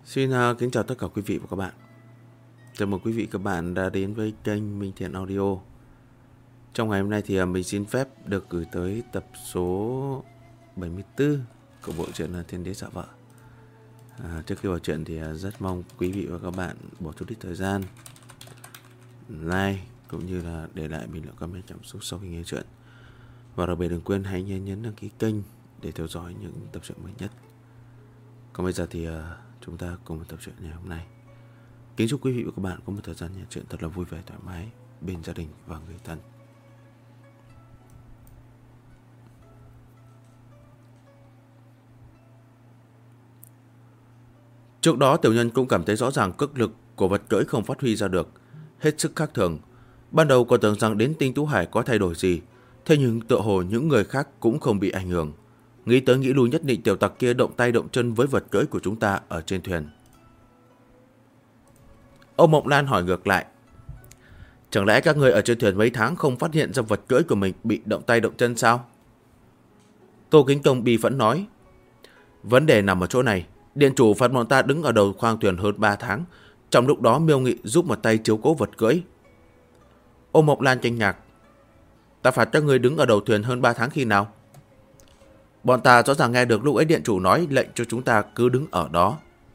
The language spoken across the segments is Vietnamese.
Xin kính chào tất cả quý vị và các bạn. Chào mừng quý vị và các bạn đã đến với kênh Minh Thiện Audio. Trong ngày hôm nay thì mình xin phép được gửi tới tập số 74 của bộ truyện Thiên Đế Dạ Vợ. Trước khi vào truyện thì rất mong quý vị và các bạn bỏ chút ít thời gian like cũng như là để lại bình luận comment cảm xúc sau khi nghe truyện. Và đặc biệt đừng quên hãy nhấn đăng ký kênh để theo dõi những tập truyện mới nhất. Còn bây giờ thì chúng ta cùng vào tập truyện ngày hôm nay. Kính chúc quý vị và các bạn có một thời gian nghe truyện thật là vui vẻ thoải mái bên gia đình và người thân. Trước đó tiểu nhân cũng cảm thấy rõ ràng cước lực của vật cưỡi không phát huy ra được, hết sức khác thường. Ban đầu còn tưởng rằng đến Tinh Tú Hải có thay đổi gì, thế nhưng tựa hồ những người khác cũng không bị ảnh hưởng. Nghĩ tới nghĩ lui nhất định tiểu tặc kia động tay động chân với vật cưỡi của chúng ta ở trên thuyền. Ông Mộng Lan hỏi ngược lại. Chẳng lẽ các người ở trên thuyền mấy tháng không phát hiện ra vật cưỡi của mình bị động tay động chân sao? Tô Kính Tông bi phẫn nói. Vấn đề nằm ở chỗ này. Điện chủ phạt bọn ta đứng ở đầu khoang thuyền hơn 3 tháng. Trong lúc đó Miêu Nghị giúp một tay chiếu cố vật cưỡi. Ông Mộng Lan kinh ngạc. Ta phạt các người đứng ở đầu thuyền hơn 3 tháng khi nào? Bọn ta rõ ràng nghe được lúc ấy điện chủ nói lệnh cho chúng ta cứ đứng ở đó.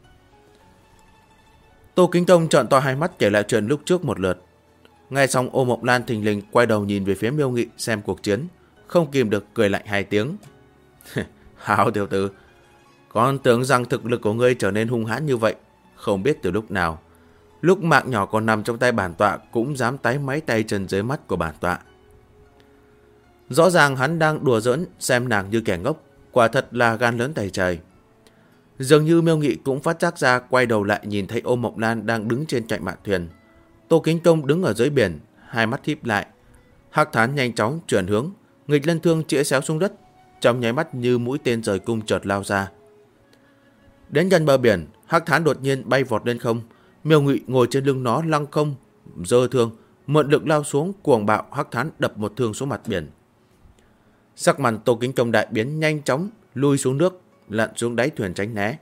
Tô Kính Tông trợn to hai mắt kể lại chuyện lúc trước một lượt. Nghe xong Ô Mộng Lan thình lình quay đầu nhìn về phía Miêu Nghị xem cuộc chiến, không kìm được cười lạnh hai tiếng. Hảo tiểu tử, con tưởng rằng thực lực của ngươi trở nên hung hãn như vậy, không biết từ lúc nào. Lúc mạng nhỏ còn nằm trong tay bản tọa cũng dám tái máy tay chân dưới mắt của bản tọa. Rõ ràng hắn đang đùa giỡn xem nàng như kẻ ngốc, quả thật là gan lớn tày trời. Dường như Miêu Nghị cũng phát giác ra, quay đầu lại nhìn thấy Ô Mộng Lan đang đứng trên cạnh mạn thuyền. Tô Kính Tông đứng ở dưới biển, hai mắt híp lại. Hắc Thán nhanh chóng chuyển hướng, nghịch lân thương chĩa xéo xuống đất, trong nháy mắt như mũi tên rời cung chợt lao ra. Đến gần bờ biển, Hắc Thán đột nhiên bay vọt lên không. Miêu Nghị ngồi trên lưng nó lăng không, giơ thương, mượn lực lao xuống, cuồng bạo. Hắc Thán đập một thương xuống mặt biển. Sắc mặt Tô Kính Tông đại biến, nhanh chóng lui xuống nước, lặn xuống đáy thuyền tránh né.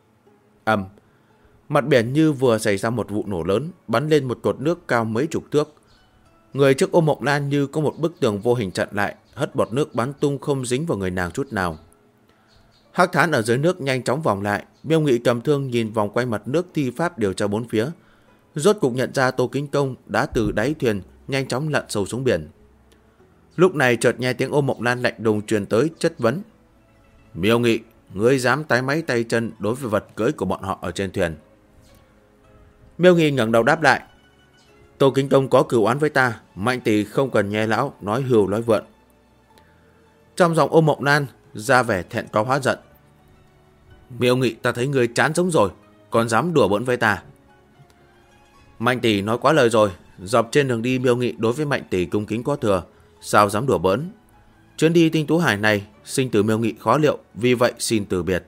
Mặt biển như vừa xảy ra một vụ nổ lớn, bắn lên một cột nước cao mấy chục thước. Người trước Ô Mộng Lan như có một bức tường vô hình chặn lại, hất bọt nước bắn tung không dính vào người nàng chút nào. Hắc Thán ở dưới nước nhanh chóng vòng lại. Miêu Nghị cầm thương nhìn vòng quanh mặt nước thi pháp điều tra bốn phía, rốt cục nhận ra Tô Kính Tông đã từ đáy thuyền nhanh chóng lặn sâu xuống biển. Lúc này chợt nghe tiếng Ô Mộng Lan lạnh lùng truyền tới, chất vấn. Miêu Nghị, ngươi dám tái máy tay chân đối với vật cưỡi của bọn họ ở trên thuyền? Miêu Nghị ngẩng đầu đáp lại. Tô Kính Tông có cửu oán với ta, Mạnh tỷ không cần nghe lão nói hưu nói vượn. Trong giọng Ô Mộng Lan ra vẻ thẹn có hóa giận. Miêu Nghị, ta thấy ngươi chán sống rồi, còn dám đùa bỡn với ta. Mạnh tỷ nói quá lời rồi. Dọc trên đường đi Miêu Nghị đối với Mạnh tỷ cung kính có thừa, sao dám đùa bỡn. Chuyến đi Tinh Tú Hải này sinh tử Miêu Nghị khó liệu, vì vậy xin từ biệt.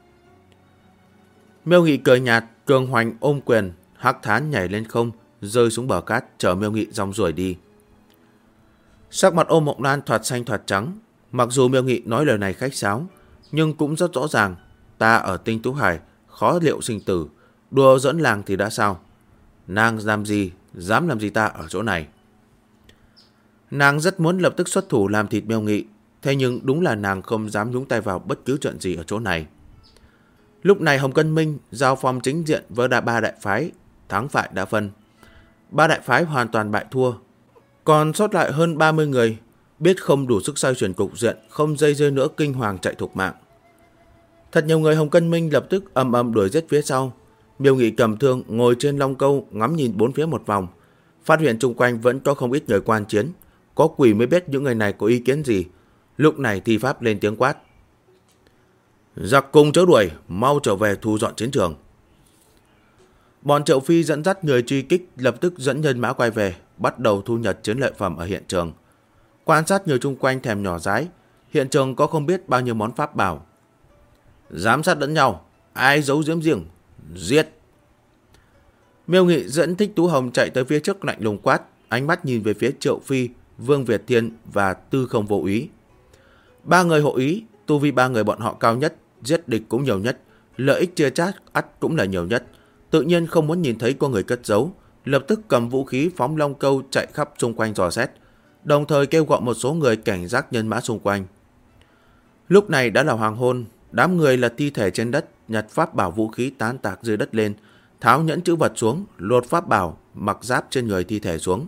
Miêu Nghị cười nhạt, cường hoành ôm quyền. Hắc Thán nhảy lên không, rơi xuống bờ cát, chở Miêu Nghị rong ruổi đi. Sắc mặt Ô Mộng Lan thoạt xanh thoạt trắng. Mặc dù Miêu Nghị nói lời này khách sáo, nhưng cũng rất rõ ràng, ta ở Tinh Tú Hải khó liệu sinh tử, đùa dẫn làng thì đã sao? Nàng làm gì, dám làm gì ta ở chỗ này? Nàng rất muốn lập tức xuất thủ làm thịt Miêu Nghị, thế nhưng đúng là nàng không dám nhúng tay vào bất cứ chuyện gì ở chỗ này. Lúc này Hồng Cân Minh giao phong chính diện với ba đại phái, thắng bại đã phân. Ba đại phái hoàn toàn bại thua, còn sót lại hơn 30 người, biết không đủ sức xoay chuyển cục diện, không dây dưa nữa kinh hoàng chạy thục mạng. Thật nhiều người Hồng Cân Minh lập tức ầm ầm đuổi giết phía sau. Miêu Nghị cầm thương ngồi trên long câu ngắm nhìn bốn phía một vòng, phát hiện xung quanh vẫn có không ít người quan chiến. Có quỷ mới biết những người này có ý kiến gì. Lúc này thi pháp lên tiếng quát. Giặc cùng chớ đuổi, mau trở về thu dọn chiến trường. Bọn Triệu Phi dẫn dắt người truy kích lập tức dẫn nhân mã quay về, bắt đầu thu nhặt chiến lợi phẩm ở hiện trường. Quan sát người chung quanh thèm nhỏ dái, hiện trường có không biết bao nhiêu món pháp bảo. Giám sát lẫn nhau, ai giấu giếm riêng, giết. Miêu Nghị dẫn Thích Tú Hồng chạy tới phía trước lạnh lùng quát, ánh mắt nhìn về phía Triệu Phi, Vương Việt Thiên và Tư Không Vô Úy. Ba người hộ ý, tu vi ba người bọn họ cao nhất, giết địch cũng nhiều nhất, lợi ích chia chác ắt cũng là nhiều nhất. Tự nhiên không muốn nhìn thấy có người cất giấu, lập tức cầm vũ khí phóng long câu chạy khắp xung quanh dò xét, đồng thời kêu gọi một số người cảnh giác nhân mã xung quanh. Lúc này đã là hoàng hôn, đám người là thi thể trên đất, nhặt pháp bảo vũ khí tán tạc dưới đất lên, tháo nhẫn chữ vật xuống, lột pháp bảo, mặc giáp trên người thi thể xuống.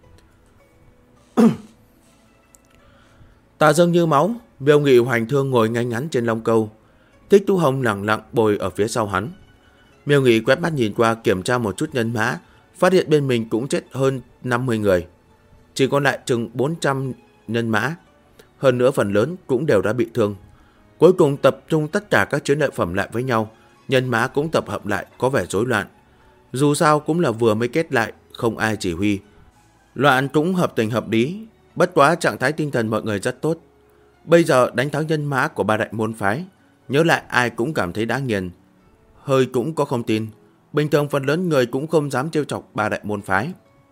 Tà Dương như máu, Miêu Nghị hoành thương ngồi ngay ngắn trên long câu. Thích Tú Hồng lặng lặng bồi ở phía sau hắn. Miêu Nghị quét mắt nhìn qua kiểm tra một chút nhân mã, phát hiện bên mình cũng chết hơn 50 người. Chỉ còn lại chừng 400 nhân mã. Hơn nữa phần lớn cũng đều đã bị thương. Cuối cùng tập trung tất cả các chiến lợi phẩm lại với nhau, nhân mã cũng tập hợp lại có vẻ rối loạn. Dù sao cũng là vừa mới kết lại, không ai chỉ huy. Loạn cũng hợp tình hợp lý, bất quá trạng thái tinh thần mọi người rất tốt. Bây giờ đánh thắng nhân mã của ba đại môn phái, nhớ lại ai cũng cảm thấy đã nghiền. Hơi cũng có không tin, bình thường phần lớn người cũng không dám trêu chọc ba đại môn phái.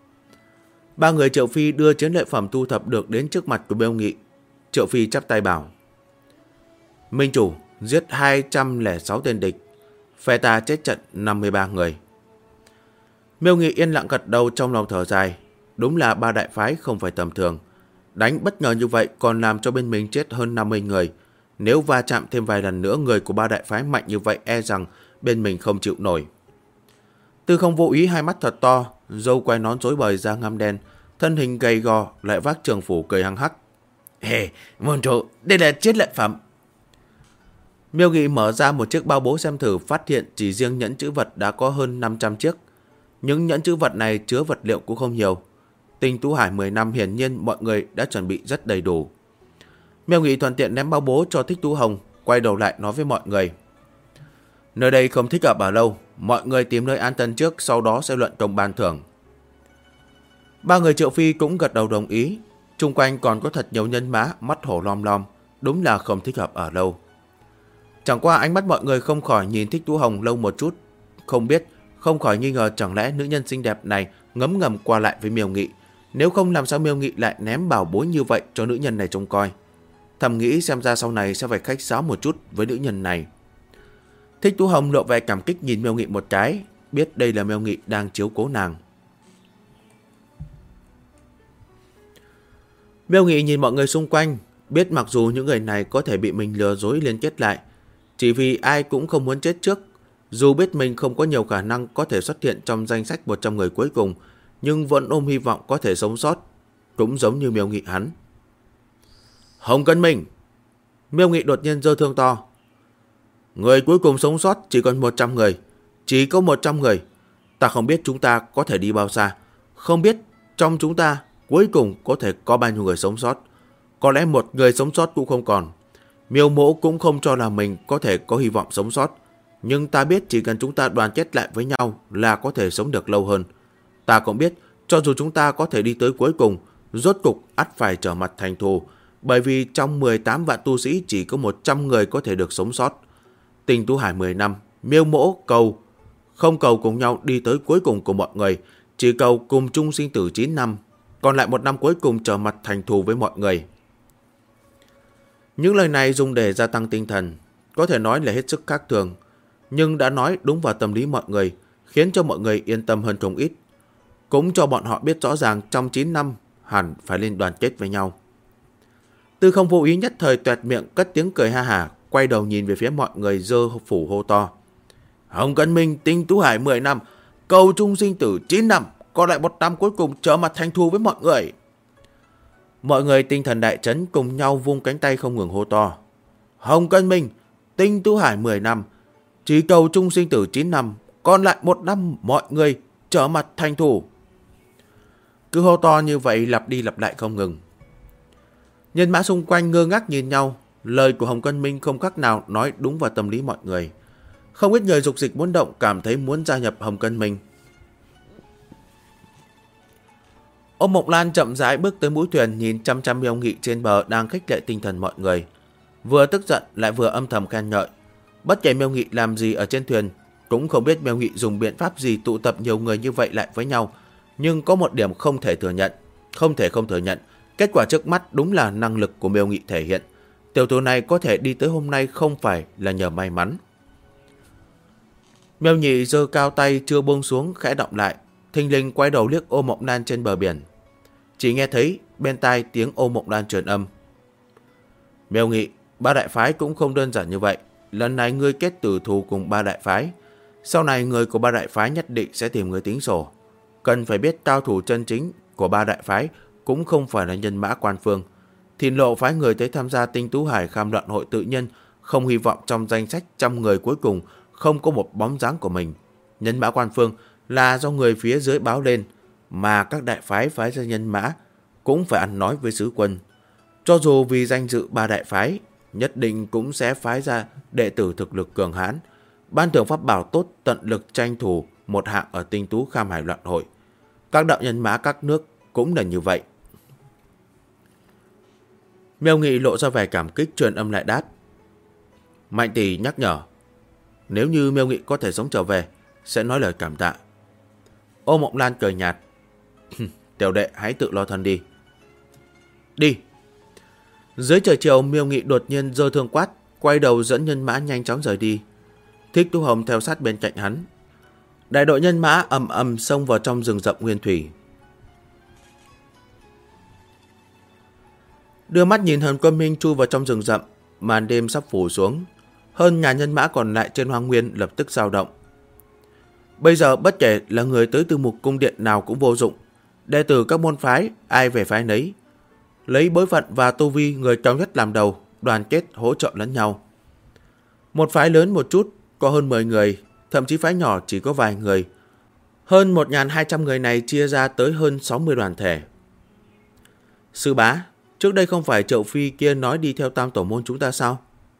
Ba người Triệu Phi đưa chiến lợi phẩm thu thập được đến trước mặt của Miêu Nghị. Triệu Phi chắp tay bảo: Minh chủ, giết 206 tên địch, phe ta chết trận 53 người. Miêu Nghị yên lặng gật đầu, trong lòng thở dài. Đúng là ba đại phái không phải tầm thường. Đánh bất ngờ như vậy còn làm cho bên mình chết hơn 50 người. Nếu va chạm thêm vài lần nữa người của ba đại phái mạnh như vậy, e rằng bên mình không chịu nổi. Tư Không vô ý hai mắt thật to, râu quai nón rối bời da ngăm đen, thân hình gầy gò, lại vác trường phủ cười hăng hắc. Hề, môn chủ, đây là chiến lợi phẩm. Miêu Nghị mở ra một chiếc bao bố xem thử, phát hiện chỉ riêng nhẫn chữ vật đã có hơn 500 chiếc. Những nhẫn chữ vật này chứa vật liệu cũng không nhiều. Tinh Tú Hải 10 năm hiển nhiên mọi người đã chuẩn bị rất đầy đủ. Miêu Nghị thuận tiện ném bao bố cho Thích Tú Hồng, quay đầu lại nói với mọi người: Nơi đây không thích hợp ở lâu, mọi người tìm nơi an tân trước, sau đó sẽ luận công ban thưởng. Ba người Triệu Phi cũng gật đầu đồng ý. Chung quanh còn có thật nhiều nhân mã, mắt hổ lom lom, đúng là không thích hợp ở lâu. Chẳng qua ánh mắt mọi người không khỏi nhìn Thích Tú Hồng lâu một chút, không khỏi nghi ngờ chẳng lẽ nữ nhân xinh đẹp này ngấm ngầm qua lại với Miêu Nghị. Nếu không làm sao Miêu Nghị lại ném bảo bối như vậy cho nữ nhân này trông coi. Thầm nghĩ xem ra sau này sẽ phải khách sáo một chút với nữ nhân này. Thích Tú Hồng lộ vẻ cảm kích nhìn Miêu Nghị một cái, biết đây là Miêu Nghị đang chiếu cố nàng. Miêu Nghị nhìn mọi người xung quanh, biết mặc dù những người này có thể bị mình lừa dối liên kết lại, chỉ vì ai cũng không muốn chết trước. Dù biết mình không có nhiều khả năng có thể xuất hiện trong danh sách 100 người cuối cùng, nhưng vẫn ôm hy vọng có thể sống sót, cũng giống như Miêu Nghị hắn. Hồng Cân Minh! Miêu Nghị đột nhiên giơ thương to. Người cuối cùng sống sót chỉ còn 100 người. Chỉ có 100 người. Ta không biết chúng ta có thể đi bao xa. Không biết trong chúng ta cuối cùng có thể có bao nhiêu người sống sót. Có lẽ một người sống sót cũng không còn. Miêu Mỗ cũng không cho là mình có thể có hy vọng sống sót. Nhưng ta biết chỉ cần chúng ta đoàn kết lại với nhau là có thể sống được lâu hơn. Ta cũng biết cho dù chúng ta có thể đi tới cuối cùng, rốt cục ắt phải trở mặt thành thù. Bởi vì trong 18 vạn tu sĩ chỉ có 100 người có thể được sống sót. Tinh Tú Hải 10 năm, Miêu Mỗ không cầu cùng nhau đi tới cuối cùng của mọi người, chỉ cầu cùng chung sinh tử 9 năm, còn lại 1 năm cuối cùng trở mặt thành thù với mọi người. Những lời này dùng để gia tăng tinh thần, có thể nói là hết sức khác thường, nhưng đã nói đúng vào tâm lý mọi người, khiến cho mọi người yên tâm hơn không ít. Cũng cho bọn họ biết rõ ràng trong 9 năm hẳn phải lên đoàn kết với nhau. Tư Không vô ý nhất thời toẹt miệng cất tiếng cười ha hả, quay đầu nhìn về phía mọi người giơ phủ hô to. Hồng Cân Minh, Tinh Tú Hải 10 năm, cầu chung sinh tử 9 năm, còn lại 1 năm cuối cùng trở mặt thành thù với mọi người. Mọi người tinh thần đại chấn cùng nhau vung cánh tay không ngừng hô to. Hồng Cân Minh, Tinh Tú Hải 10 năm, chỉ cầu chung sinh tử 9 năm, còn lại 1 năm mọi người trở mặt thành thù. Cứ hô to như vậy lặp đi lặp lại không ngừng. Nhân mã xung quanh ngơ ngác nhìn nhau, lời của Hồng Cân Minh không khác nào nói đúng vào tâm lý mọi người. Không ít người dục dịch muốn động, cảm thấy muốn gia nhập Hồng Cân Minh. Ôm Mộc Lan chậm rãi bước tới mũi thuyền, nhìn chăm chăm Miêu Nghị trên bờ đang khích lệ tinh thần mọi người, vừa tức giận lại vừa âm thầm khen ngợi. Bất kể Miêu Nghị làm gì ở trên thuyền, cũng không biết Miêu Nghị dùng biện pháp gì tụ tập nhiều người như vậy lại với nhau, nhưng có một điểm không thể không thừa nhận, kết quả trước mắt đúng là năng lực của Miêu Nghị thể hiện. Tiểu tử này có thể đi tới hôm nay không phải là nhờ may mắn. Miêu Nhị giơ cao tay chưa buông xuống khẽ động lại, thình lình quay đầu liếc Ô Mộng Lan trên bờ biển. Chỉ nghe thấy bên tai tiếng Ô Mộng Lan truyền âm. Miêu Nghị, ba đại phái cũng không đơn giản như vậy. Lần này ngươi kết tử thù cùng ba đại phái, sau này người của ba đại phái nhất định sẽ tìm người tính sổ. Cần phải biết cao thủ chân chính của ba đại phái cũng không phải là nhân mã quan phương. Thìn Lộ phái người tới tham gia Tinh Tú Hải Kham Luận hội tự nhiên không hy vọng trong danh sách 100 người cuối cùng không có một bóng dáng của mình. Nhân mã quan phương là do người phía dưới báo lên, mà các đại phái phái ra nhân mã cũng phải ăn nói với sứ quân. Cho dù vì danh dự ba đại phái, nhất định cũng sẽ phái ra đệ tử thực lực cường hãn, ban thưởng pháp bảo tốt, tận lực tranh thủ một hạng ở Tinh Tú Kham Hải Luận hội. Các đạo nhân mã các nước cũng là như vậy. Miêu Nghị lộ ra vẻ cảm kích, truyền âm lại đáp. Mạnh tỷ nhắc nhở, nếu như Miêu Nghị có thể sống trở về, sẽ nói lời cảm tạ. Ô Mộng Lan cười nhạt. Tiểu đệ hãy tự lo thân đi. Đi. Dưới trời chiều, Miêu Nghị đột nhiên giơ thương quát, quay đầu dẫn nhân mã nhanh chóng rời đi. Thích Tú Hồng theo sát bên cạnh hắn. Đại đội nhân mã ầm ầm xông vào trong rừng rậm nguyên thủy. Đưa mắt nhìn Hàn Quân Minh chui vào trong rừng rậm, màn đêm sắp phủ xuống. Hơn ngàn nhân mã còn lại trên hoang nguyên lập tức dao động. Bây giờ bất kể là người tới từ mục cung điện nào cũng vô dụng. Đệ tử các môn phái, ai về phái nấy. Lấy bối phận và tu vi người cao nhất làm đầu, đoàn kết hỗ trợ lẫn nhau. Một phái lớn một chút có hơn 10 người, thậm chí phái nhỏ chỉ có vài người. Hơn 1.200 người này chia ra tới hơn 60 đoàn thể. Sư bá, trước đây không phải Triệu Phi kia nói đi theo Tam Tổ môn chúng ta sao?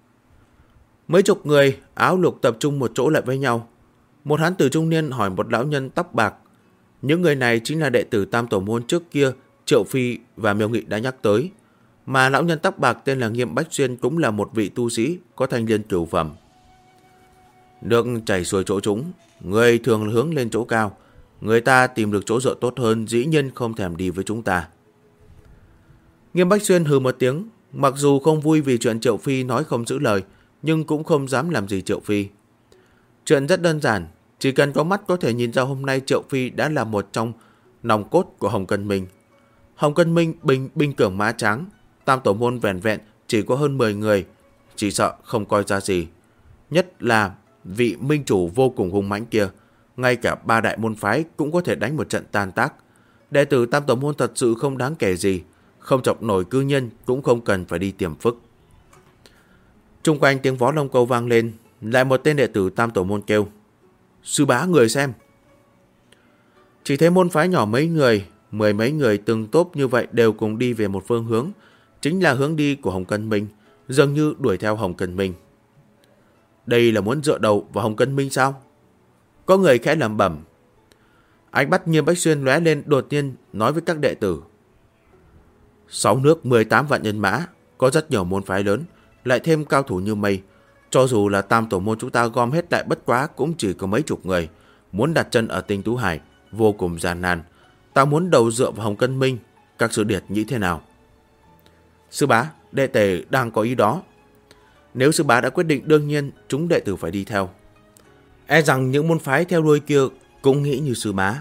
Mấy chục người áo lục tập trung một chỗ lại với nhau. Một hán tử trung niên hỏi một lão nhân tóc bạc. Những người này chính là đệ tử Tam Tổ môn trước kia Triệu Phi và Miêu Nghị đã nhắc tới. Mà lão nhân tóc bạc tên là Nghiêm Bách Xuyên cũng là một vị tu sĩ có thanh liên cửu phẩm. Nước chảy xuôi chỗ trũng, người thường hướng lên chỗ cao. Người ta tìm được chỗ dựa tốt hơn, dĩ nhiên không thèm đi với chúng ta. Nghiêm Bách Xuyên hừ một tiếng, mặc dù không vui vì chuyện Triệu Phi nói không giữ lời, nhưng cũng không dám làm gì Triệu Phi. Chuyện rất đơn giản, chỉ cần có mắt có thể nhìn ra hôm nay Triệu Phi đã là một trong nòng cốt của Hồng Cân Minh. Hồng Cân Minh binh cường mã tráng, Tam Tổ môn vẹn vẹn chỉ có hơn 10 người, chỉ sợ không coi ra gì. Nhất là vị minh chủ vô cùng hung mãnh kia, ngay cả ba đại môn phái cũng có thể đánh một trận tan tác. Đệ tử Tam Tổ môn thật sự không đáng kể gì, không chọc nổi cư nhân cũng không cần phải đi tiềm phức. Trung quanh tiếng vó lông câu vang lên, lại một tên đệ tử Tam Tổ môn kêu. Sư bá, người xem. Chỉ thấy môn phái nhỏ mấy người, 10 mấy người từng tốp như vậy đều cùng đi về một phương hướng, chính là hướng đi của Hồng Cân Minh, dường như đuổi theo Hồng Cân Minh. Đây là muốn dựa đầu vào Hồng Cân Minh sao? Có người khẽ lẩm bẩm. Ánh mắt Nghiêm Bách Xuyên lóe lên, đột nhiên nói với các đệ tử. 6 nước 18 vạn nhân mã, có rất nhiều môn phái lớn, lại thêm cao thủ như mây. Cho dù là Tam Tổ môn chúng ta gom hết lại bất quá cũng chỉ có mấy chục người. Muốn đặt chân ở Tinh Tú Hải vô cùng gian nan. Ta muốn đầu dựa vào Hồng Cân Minh, các sư điệt nghĩ thế nào? Sư bá, đệ tử đang có ý đó. Nếu sư bá đã quyết định, đương nhiên chúng đệ tử phải đi theo. E rằng những môn phái theo đuôi kia cũng nghĩ như sư bá.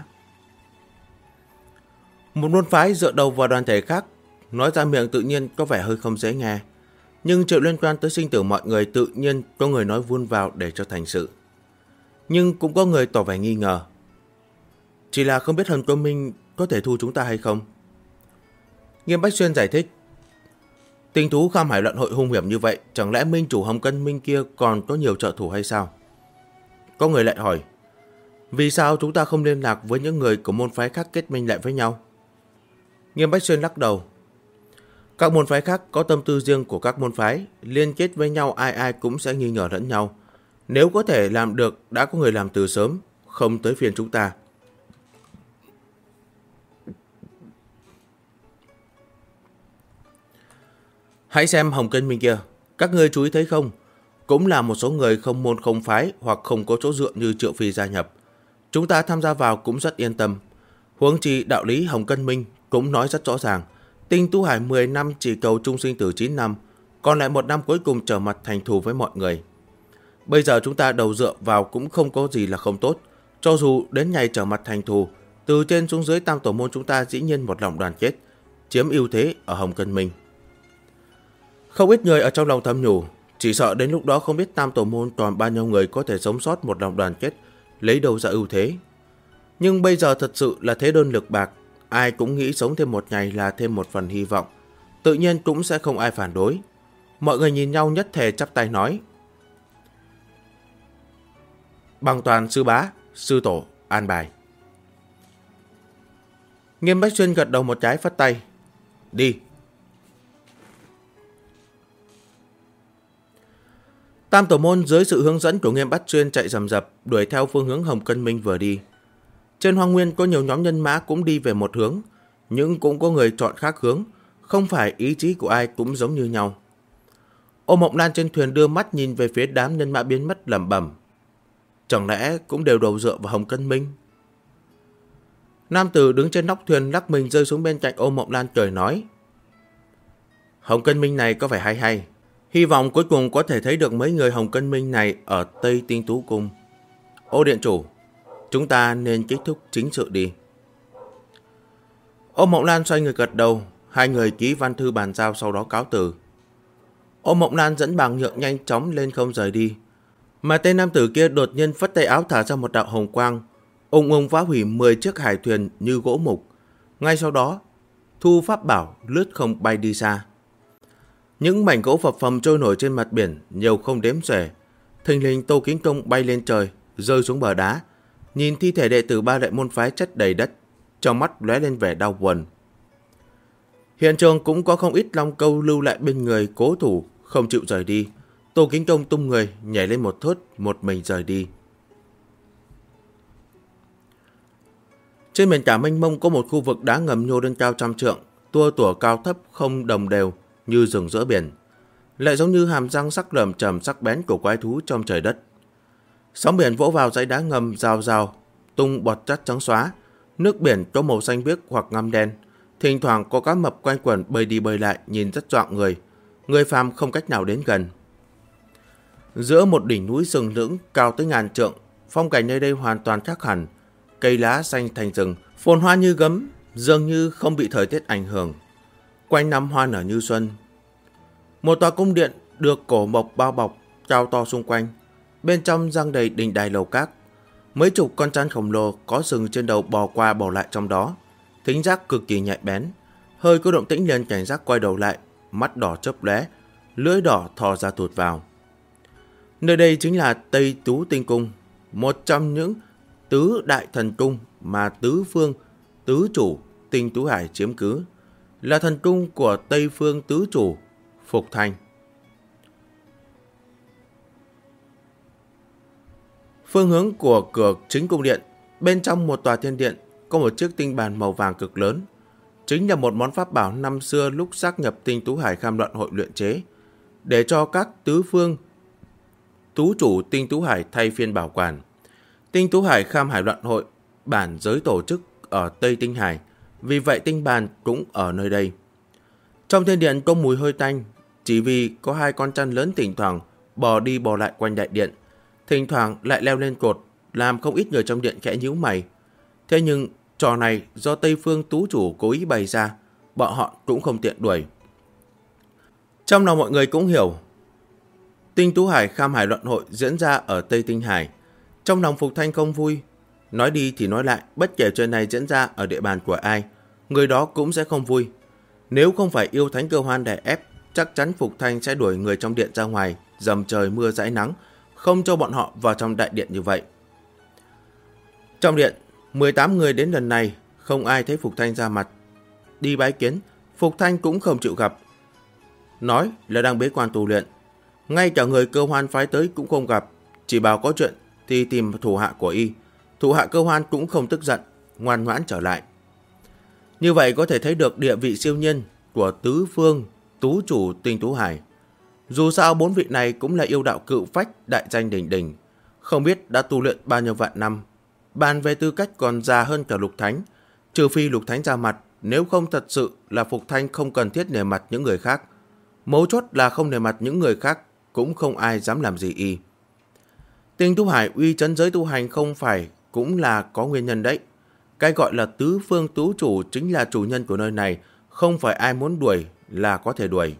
Một môn phái dựa đầu vào đoàn thể khác, nói ra miệng tự nhiên có vẻ hơi không dễ nghe. Nhưng chuyện liên quan tới sinh tử mọi người tự nhiên có người nói vun vào để cho thành sự. Nhưng cũng có người tỏ vẻ nghi ngờ. Chỉ là không biết Hồng Cân Minh có thể thu chúng ta hay không. Nghiêm Bách Xuyên giải thích. Tinh Tú Kham Hải Luận hội hung hiểm như vậy, chẳng lẽ minh chủ Hồng Cân Minh kia còn có nhiều trợ thủ hay sao? Có người lại hỏi. Vì sao chúng ta không liên lạc với những người của môn phái khác kết minh lại với nhau? Nghiêm Bách Xuyên lắc đầu. Các môn phái khác có tâm tư riêng của các môn phái, liên kết với nhau ai ai cũng sẽ nghi ngờ lẫn nhau. Nếu có thể làm được, đã có người làm từ sớm, không tới phiên chúng ta. Hãy xem Hồng Cân Minh kia, các ngươi chú ý thấy không? Cũng là một số người không môn không phái hoặc không có chỗ dựa như Triệu Phi gia nhập. Chúng ta tham gia vào cũng rất yên tâm. Huống chi đạo lý Hồng Cân Minh cũng nói rất rõ ràng. Tinh Tú Hải 10 năm chỉ cầu chung sinh tử 9 năm, còn lại 1 năm cuối cùng trở mặt thành thù với mọi người. Bây giờ chúng ta đầu dựa vào cũng không có gì là không tốt. Cho dù đến ngày trở mặt thành thù, từ trên xuống dưới Tam Tổ môn chúng ta dĩ nhiên một lòng đoàn kết, chiếm ưu thế ở Hồng Cân Minh. Không ít người ở trong lòng thầm nhủ, chỉ sợ đến lúc đó không biết Tam Tổ môn toàn bao nhiêu người có thể sống sót một lòng đoàn kết, lấy đâu ra ưu thế. Nhưng bây giờ thật sự là thế đơn lực bạc, ai cũng nghĩ sống thêm một ngày là thêm một phần hy vọng, tự nhiên cũng sẽ không ai phản đối. Mọi người nhìn nhau nhất thể chắp tay nói: Bằng toàn sư bá, sư tổ, an bài. Nghiêm Bách Xuyên gật đầu một cái phất tay: Đi. Tam Tổ môn dưới sự hướng dẫn của Nghiêm Bách Xuyên chạy rầm rập đuổi theo phương hướng Hồng Cân Minh vừa đi. Trên hoang nguyên có nhiều nhóm nhân mã cũng đi về một hướng, nhưng cũng có người chọn khác hướng, không phải ý chí của ai cũng giống như nhau. Ô Mộng Lan trên thuyền đưa mắt nhìn về phía đám nhân mã biến mất lẩm bẩm: Chẳng lẽ cũng đều đầu dựa vào Hồng Cân Minh? Nam tử đứng trên nóc thuyền lắc mình rơi xuống bên cạnh Ô Mộng Lan cười nói: Hồng Cân Minh này có vẻ hay hay, hy vọng cuối cùng có thể thấy được mấy người Hồng Cân Minh này ở Tây Tinh Tú Cung. Ô điện chủ, chúng ta nên kết thúc chính sự đi. Ô Mộng Lan xoay người gật đầu, hai người ký văn thư bàn giao sau đó cáo từ. Ô Mộng Lan dẫn Bàng Nhượng nhanh chóng lên không rời đi, mà tên nam tử kia đột nhiên phất tay áo thả ra một đạo hồng quang, ung ung phá hủy 10 chiếc hải thuyền như gỗ mục. Ngay sau đó, thu pháp bảo lướt không bay đi xa. Những mảnh gỗ phập phồng trôi nổi trên mặt biển nhiều không đếm xuể. Thình lình Tô Kính Công bay lên trời, rơi xuống bờ đá, nhìn thi thể đệ tử ba đại môn phái chất đầy đất, trong mắt lóe lên vẻ đau buồn. Hiện trường cũng có không ít long câu lưu lại bên người cố thủ, không chịu rời đi. Tô Kính Công tung người nhảy lên một thớt, một mình rời đi. Trên miền cả mênh mông có một khu vực đá ngầm nhô lên cao trăm trượng, tua tủa cao thấp không đồng đều như rừng giữa biển, lại giống như hàm răng sắc lởm chởm sắc bén của quái thú trong trời đất. Sóng biển vỗ vào dãy đá ngầm rào rào, tung bọt chất trắng xóa. Nước biển có màu xanh biếc hoặc ngăm đen, thỉnh thoảng có cá mập quanh quẩn bơi đi bơi lại nhìn rất dọa người phàm không cách nào đến gần. Giữa một đỉnh núi sừng lững cao tới ngàn trượng, phong cảnh nơi đây hoàn toàn khác hẳn. Cây lá xanh thành rừng, phồn hoa như gấm, dường như không bị thời tiết ảnh hưởng. Quanh năm hoa nở như xuân. Một tòa cung điện được cổ mộc bao bọc, cao to xung quanh. Bên trong giăng đầy đình đài lầu các. Mấy chục con trăn khổng lồ có sừng trên đầu bò qua bò lại trong đó. Thính giác cực kỳ nhạy bén. Hơi có động tĩnh liền cảnh giác quay đầu lại, mắt đỏ chớp lóe, lưỡi đỏ thò ra thụt vào. Nơi đây chính là Tây Tú Tinh Cung, một trong những tứ đại thần cung mà tứ phương tứ chủ Tinh Tú Hải chiếm cứ, là thần cung của Tây phương tứ chủ Phục Thanh. Phương hướng của cửa chính cung điện, bên trong một tòa thiên điện có một chiếc tinh bàn màu vàng cực lớn, chính là một món pháp bảo năm xưa lúc xác nhập Tinh Tú Hải Kham Luận Hội luyện chế, để cho các tứ phương tú chủ Tinh Tú Hải thay phiên bảo quản. Tinh Tú Hải Kham Hải Luận Hội bản giới tổ chức ở Tây Tinh Hải, vì vậy tinh bàn cũng ở nơi đây. Trong thiên điện có mùi hơi tanh, chỉ vì có hai con trăn lớn thỉnh thoảng bò đi bò lại quanh đại điện, thỉnh thoảng lại leo lên cột, làm không ít người trong điện khẽ nhíu mày. Thế nhưng trò này do Tây phương tú chủ cố ý bày ra, bọn họ cũng không tiện đuổi. Trong lòng mọi người cũng hiểu, Tinh Tú Hải Kham Hải Luận Hội diễn ra ở Tây Tinh Hải. Trong lòng Phục Thanh không vui. Nói đi thì nói lại, bất kể chuyện này diễn ra ở địa bàn của ai, người đó cũng sẽ không vui. Nếu không phải yêu thánh cơ hoan đè ép, chắc chắn Phục Thanh sẽ đuổi người trong điện ra ngoài, dầm trời mưa dãi nắng, không cho bọn họ vào trong đại điện như vậy. Trong điện, 18 người đến lần này, không ai thấy Phục Thanh ra mặt. Đi bái kiến, Phục Thanh cũng không chịu gặp. Nói là đang bế quan tu luyện. Ngay cả người cơ hoan phái tới cũng không gặp, chỉ bảo có chuyện thì tìm thủ hạ của y. Thủ hạ cơ hoan cũng không tức giận, ngoan ngoãn trở lại. Như vậy có thể thấy được địa vị siêu nhiên của tứ phương tú chủ Tinh Tú Hải. Dù sao bốn vị này cũng là yêu đạo cự phách đại danh đỉnh đỉnh, không biết đã tu luyện bao nhiêu vạn năm. Bàn về tư cách còn già hơn cả Lục Thánh, trừ phi Lục Thánh ra mặt, nếu không thật sự là Phục Thanh không cần thiết nể mặt những người khác. Mấu chốt là không nể mặt những người khác, cũng không ai dám làm gì y. Tinh Tú Hải uy chấn giới tu hành không phải cũng là có nguyên nhân đấy. Cái gọi là tứ phương tú chủ chính là chủ nhân của nơi này, không phải ai muốn đuổi là có thể đuổi.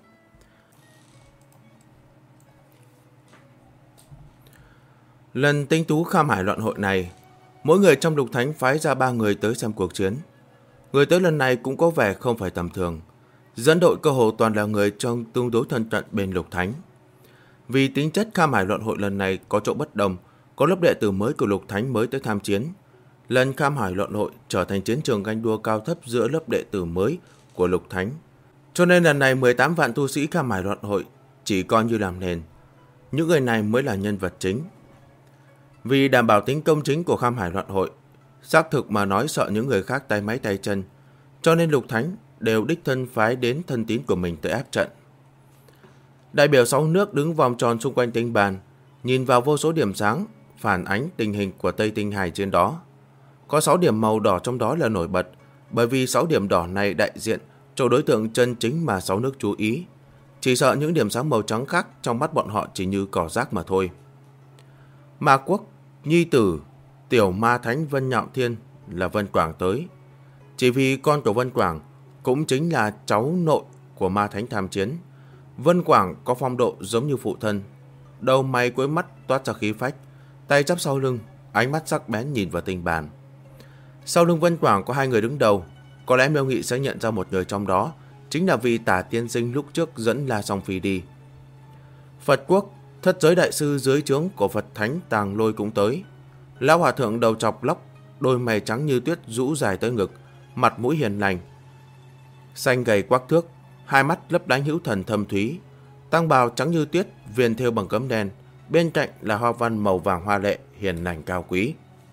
Lần Tinh Tú Kham Hải loạn hội này, mỗi người trong Lục Thánh phái ra 3 người tới xem cuộc chiến. Người tới lần này cũng có vẻ không phải tầm thường. Dẫn đội cơ hồ toàn là người trong tương đối thân cận bên Lục Thánh. Vì tính chất Kham Hải loạn hội lần này có chỗ bất đồng, có lớp đệ tử mới của Lục Thánh mới tới tham chiến. Lần Kham Hải loạn hội trở thành chiến trường ganh đua cao thấp giữa lớp đệ tử mới của Lục Thánh. Cho nên lần này 18 vạn tu sĩ Kham Hải loạn hội chỉ coi như làm nền. Những người này mới là nhân vật chính. Vì đảm bảo tính công chính của Kham Hải loạn hội, xác thực mà nói sợ những người khác tay máy tay chân, cho nên Lục Thánh đều đích thân phái đến thân tín của mình tới áp trận. Đại biểu 6 nước đứng vòng tròn xung quanh tinh bàn, nhìn vào vô số điểm sáng, phản ánh tình hình của Tây Tinh Hải trên đó. Có 6 điểm màu đỏ trong đó là nổi bật, bởi vì 6 điểm đỏ này đại diện cho đối tượng chân chính mà 6 nước chú ý. Chỉ sợ những điểm sáng màu trắng khác trong mắt bọn họ chỉ như cỏ rác mà thôi. Ma Quốc, nhi tử, tiểu ma thánh Vân Nhạo Thiên là Vân Quảng tới. Chỉ vì con của Vân Quảng cũng chính là cháu nội của ma thánh tham chiến. Vân Quảng có phong độ giống như phụ thân, đầu mày cuối mắt toát ra khí phách, tay chắp sau lưng, ánh mắt sắc bén nhìn vào tinh bàn. Sau lưng Vân Quảng có 2 người đứng đầu, có lẽ Miêu Nghị sẽ nhận ra một người trong đó, chính là vị Tả tiên sinh lúc trước dẫn La Song Phi đi. Phật Quốc, thất giới đại sư dưới trướng của Phật Thánh Tàng Lôi cũng tới. Lão hòa thượng đầu chọc lóc, đôi mày trắng như tuyết rũ dài tới ngực, mặt mũi hiền lành, xanh gầy quắc thước, hai mắt lấp lánh hữu thần thâm thúy, tăng bào trắng như tuyết, viền thêu bằng gấm đen, bên cạnh là hoa văn màu vàng hoa lệ, hiền lành cao quý.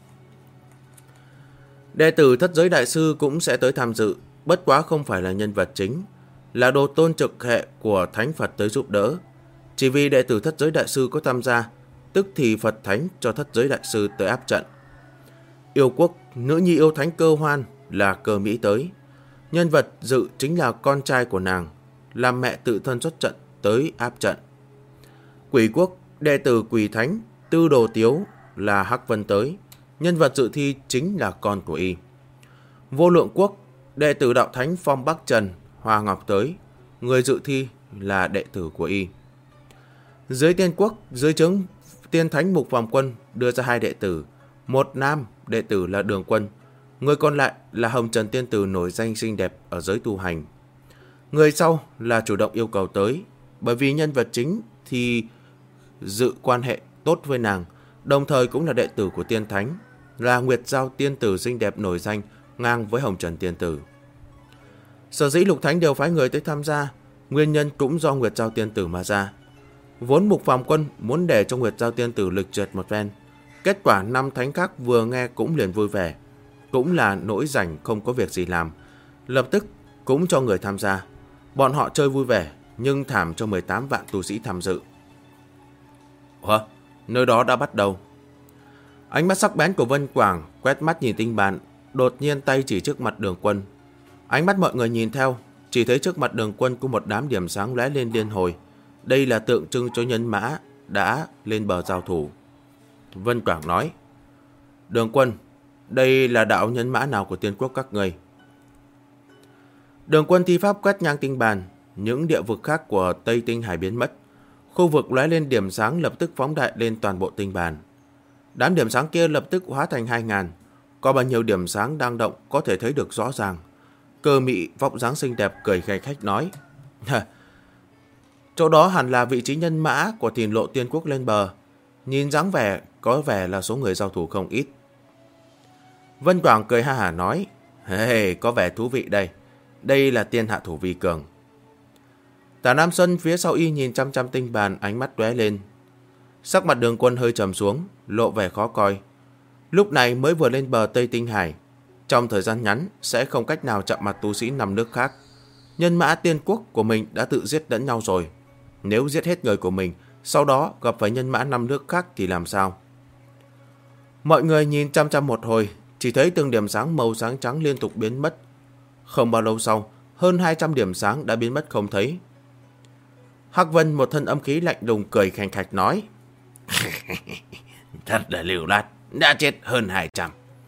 Đệ tử thất giới đại sư cũng sẽ tới tham dự, bất quá không phải là nhân vật chính, là đồ tôn trực hệ của Thánh Phật tới giúp đỡ. Chỉ vì đệ tử thất giới đại sư có tham gia, tức thì Phật Thánh cho thất giới đại sư tới áp trận. Yêu Quốc, nữ nhi yêu thánh Cơ Hoan là Cơ Mỹ tới. Nhân vật dự chính là con trai của nàng, làm mẹ tự thân xuất trận tới áp trận. Quỷ Quốc, đệ tử Quỷ Thánh Tư Đồ Tiếu là Hắc Vân tới. Nhân vật dự thi chính là con của y. Vô Lượng Quốc, đệ tử đạo thánh Phong Bắc Trần Hoa Ngọc tới. Người dự thi là đệ tử của y. Dưới Tiên Quốc, dưới trướng Tiên Thánh Mục Vòng Quân đưa ra 2 đệ tử. Một nam đệ tử là Đường Quân, người còn lại là Hồng Trần Tiên Tử nổi danh xinh đẹp ở giới tu hành. Người sau là chủ động yêu cầu tới, bởi vì nhân vật chính thì dự quan hệ tốt với nàng, đồng thời cũng là đệ tử của Tiên Thánh, là Nguyệt Giao Tiên Tử xinh đẹp nổi danh ngang với Hồng Trần Tiên Tử. Sở dĩ Lục Thánh đều phái người tới tham gia, nguyên nhân cũng do Nguyệt Giao Tiên Tử mà ra. Vốn Mục Phàm Quân muốn để cho Nguyệt Giao Tiên Tử lực trượt một ven, kết quả 5 thánh khác vừa nghe cũng liền vui vẻ, cũng là nỗi rảnh không có việc gì làm, lập tức cũng cho người tham gia. Bọn họ chơi vui vẻ, nhưng thảm cho 18 vạn tu sĩ tham dự. Ủa, nơi đó đã bắt đầu. Ánh mắt sắc bén của Vân Quảng quét mắt nhìn tinh bàn, đột nhiên tay chỉ trước mặt Đường Quân. Ánh mắt mọi người nhìn theo, chỉ thấy trước mặt Đường Quân có một đám điểm sáng lóe lên liên hồi. Đây là tượng trưng cho nhân mã đã lên bờ giao thủ. Vân Quảng nói: Đường Quân, đây là đạo nhân mã nào của Tiên Quốc các người? Đường Quân thi pháp quét ngang tinh bàn, những địa vực khác của Tây Tinh Hải biến mất. Khu vực lóe lên điểm sáng lập tức phóng đại lên toàn bộ tinh bàn. Đám điểm sáng kia lập tức hóa thành 2000. Có bao nhiêu điểm sáng đang động có thể thấy được rõ ràng. Cơ Mị vóc dáng xinh đẹp cười khanh khách nói: Chỗ đó hẳn là vị trí nhân mã của Thìn Lộ Tiên Quốc lên bờ. Nhìn dáng vẻ có vẻ là số người giao thủ không ít. Vân Quảng cười ha hả nói: Hey, có vẻ thú vị đây. Đây là tiên hạ thủ vi cường. Tả Nam Xuân phía sau y nhìn chăm chăm tinh bàn, ánh mắt lóe lên. Sắc mặt Đường Quân hơi trầm xuống, lộ vẻ khó coi. Lúc này mới vừa lên bờ Tây Tinh Hải, trong thời gian ngắn sẽ không cách nào chạm mặt tu sĩ 5 nước khác. Nhân mã Tiên Quốc của mình đã tự giết lẫn nhau rồi. Nếu giết hết người của mình, sau đó gặp phải nhân mã 5 nước khác thì làm sao? Mọi người nhìn chăm chăm một hồi, chỉ thấy từng điểm sáng màu sáng trắng liên tục biến mất. Không bao lâu sau, hơn 200 điểm sáng đã biến mất không thấy. Hắc Vân một thân âm khí lạnh lùng cười khành khạch nói: Thật là liều lát, đã chết hơn 200.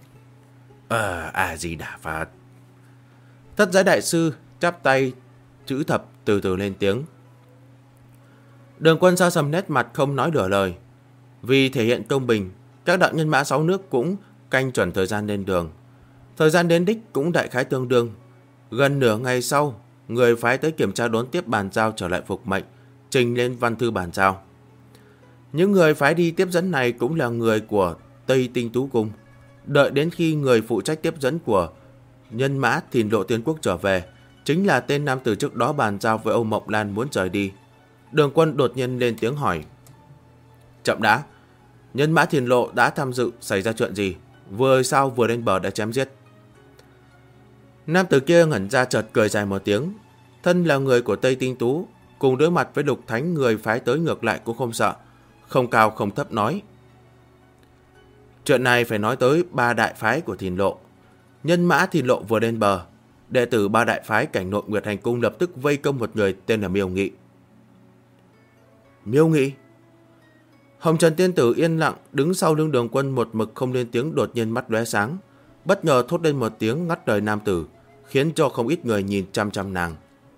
A-di-đà Phật. Thất Giới đại sư chắp tay chữ thập từ từ lên tiếng. Đường Quân xa sầm nét mặt không nói nửa lời. Vì thể hiện công bình, các đạo nhân mã 6 nước cũng canh chuẩn thời gian lên đường. Thời gian đến đích cũng đại khái tương đương. Gần nửa ngày sau, người phái tới kiểm tra đón tiếp bàn giao trở lại phục mệnh, trình lên văn thư bàn giao. Những người phái đi tiếp dẫn này cũng là người của Tây Tinh Tú Cung. Đợi đến khi người phụ trách tiếp dẫn của nhân mã Thìn Lộ Tiên Quốc trở về, chính là tên nam tử trước đó bàn giao với Âu Mộng Lan muốn rời đi. Đường Quân đột nhiên lên tiếng hỏi. Chậm đã, nhân mã Thìn Lộ đã tham dự, xảy ra chuyện gì? Vừa sao vừa lên bờ đã chém giết? Nam tử kia ngẩn ra chợt cười dài một tiếng. Thân là người của Tây Tinh Tú, cùng đối mặt với Lục Thánh người phái tới ngược lại cũng không sợ. Không cao không thấp nói. Chuyện này phải nói tới 3 đại phái của Thìn Lộ. Nhân mã Thìn Lộ vừa lên bờ, đệ tử 3 đại phái cảnh nội Nguyệt Hành Cung lập tức vây công một người tên là Miêu Nghị. Miêu Nghị? Hồng Trần tiên tử yên lặng đứng sau lưng Đường Quân một mực không lên tiếng, đột nhiên mắt lóe sáng, bất ngờ thốt lên một tiếng ngắt lời nam tử, khiến cho không ít người nhìn chăm chăm nàng.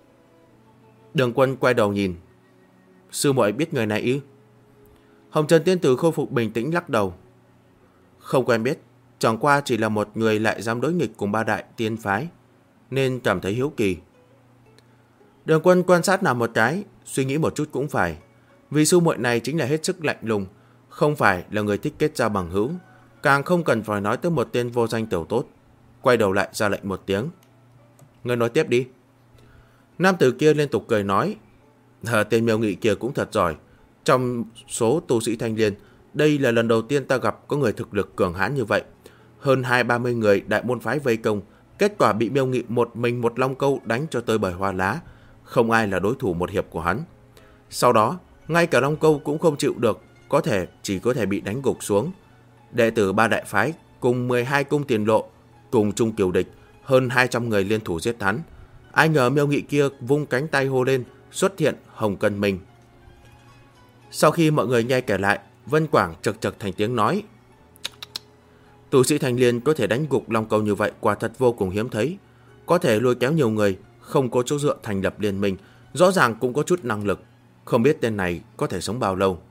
Đường Quân quay đầu nhìn. Sư muội biết người này ư? Hồng Trần tiên tử khôi phục bình tĩnh lắc đầu. Không quen biết, chẳng qua chỉ là một người lại dám đối nghịch cùng 3 đại tiên phái, nên cảm thấy hiếu kỳ. Đường Quân quan sát nàng một cái, suy nghĩ một chút cũng phải. Vì sư muội này chính là hết sức lạnh lùng, không phải là người thích kết giao bằng hữu, càng không cần phải nói tới một tên vô danh tiểu tốt. Quay đầu lại ra lệnh một tiếng. Ngươi nói tiếp đi. Nam tử kia liên tục cười nói. Tên Miêu Nghị kia cũng thật giỏi. Trong số tu sĩ Thanh Liên, đây là lần đầu tiên ta gặp có người thực lực cường hãn như vậy. Hơn 20-30 người đại môn phái vây công, kết quả bị Miêu Nghị một mình một long câu đánh cho tơi bời hoa lá. Không ai là đối thủ một hiệp của hắn. Sau đó, ngay cả long câu cũng không chịu được, chỉ có thể bị đánh gục xuống. Đệ tử 3 đại phái cùng 12 cung Tiền Lộ cùng chung kiều địch, hơn 200 người liên thủ giết hắn. Ai ngờ Miêu Nghị kia vung cánh tay hô lên, xuất hiện Hồng Cân Minh. Sau khi mọi người nghe kể lại, Vân Quảng chật chật thành tiếng nói. Tu sĩ Thanh Liên có thể đánh gục long câu như vậy quả thật vô cùng hiếm thấy. Có thể lôi kéo nhiều người, không có chỗ dựa thành lập liên minh, rõ ràng cũng có chút năng lực. Không biết tên này có thể sống bao lâu.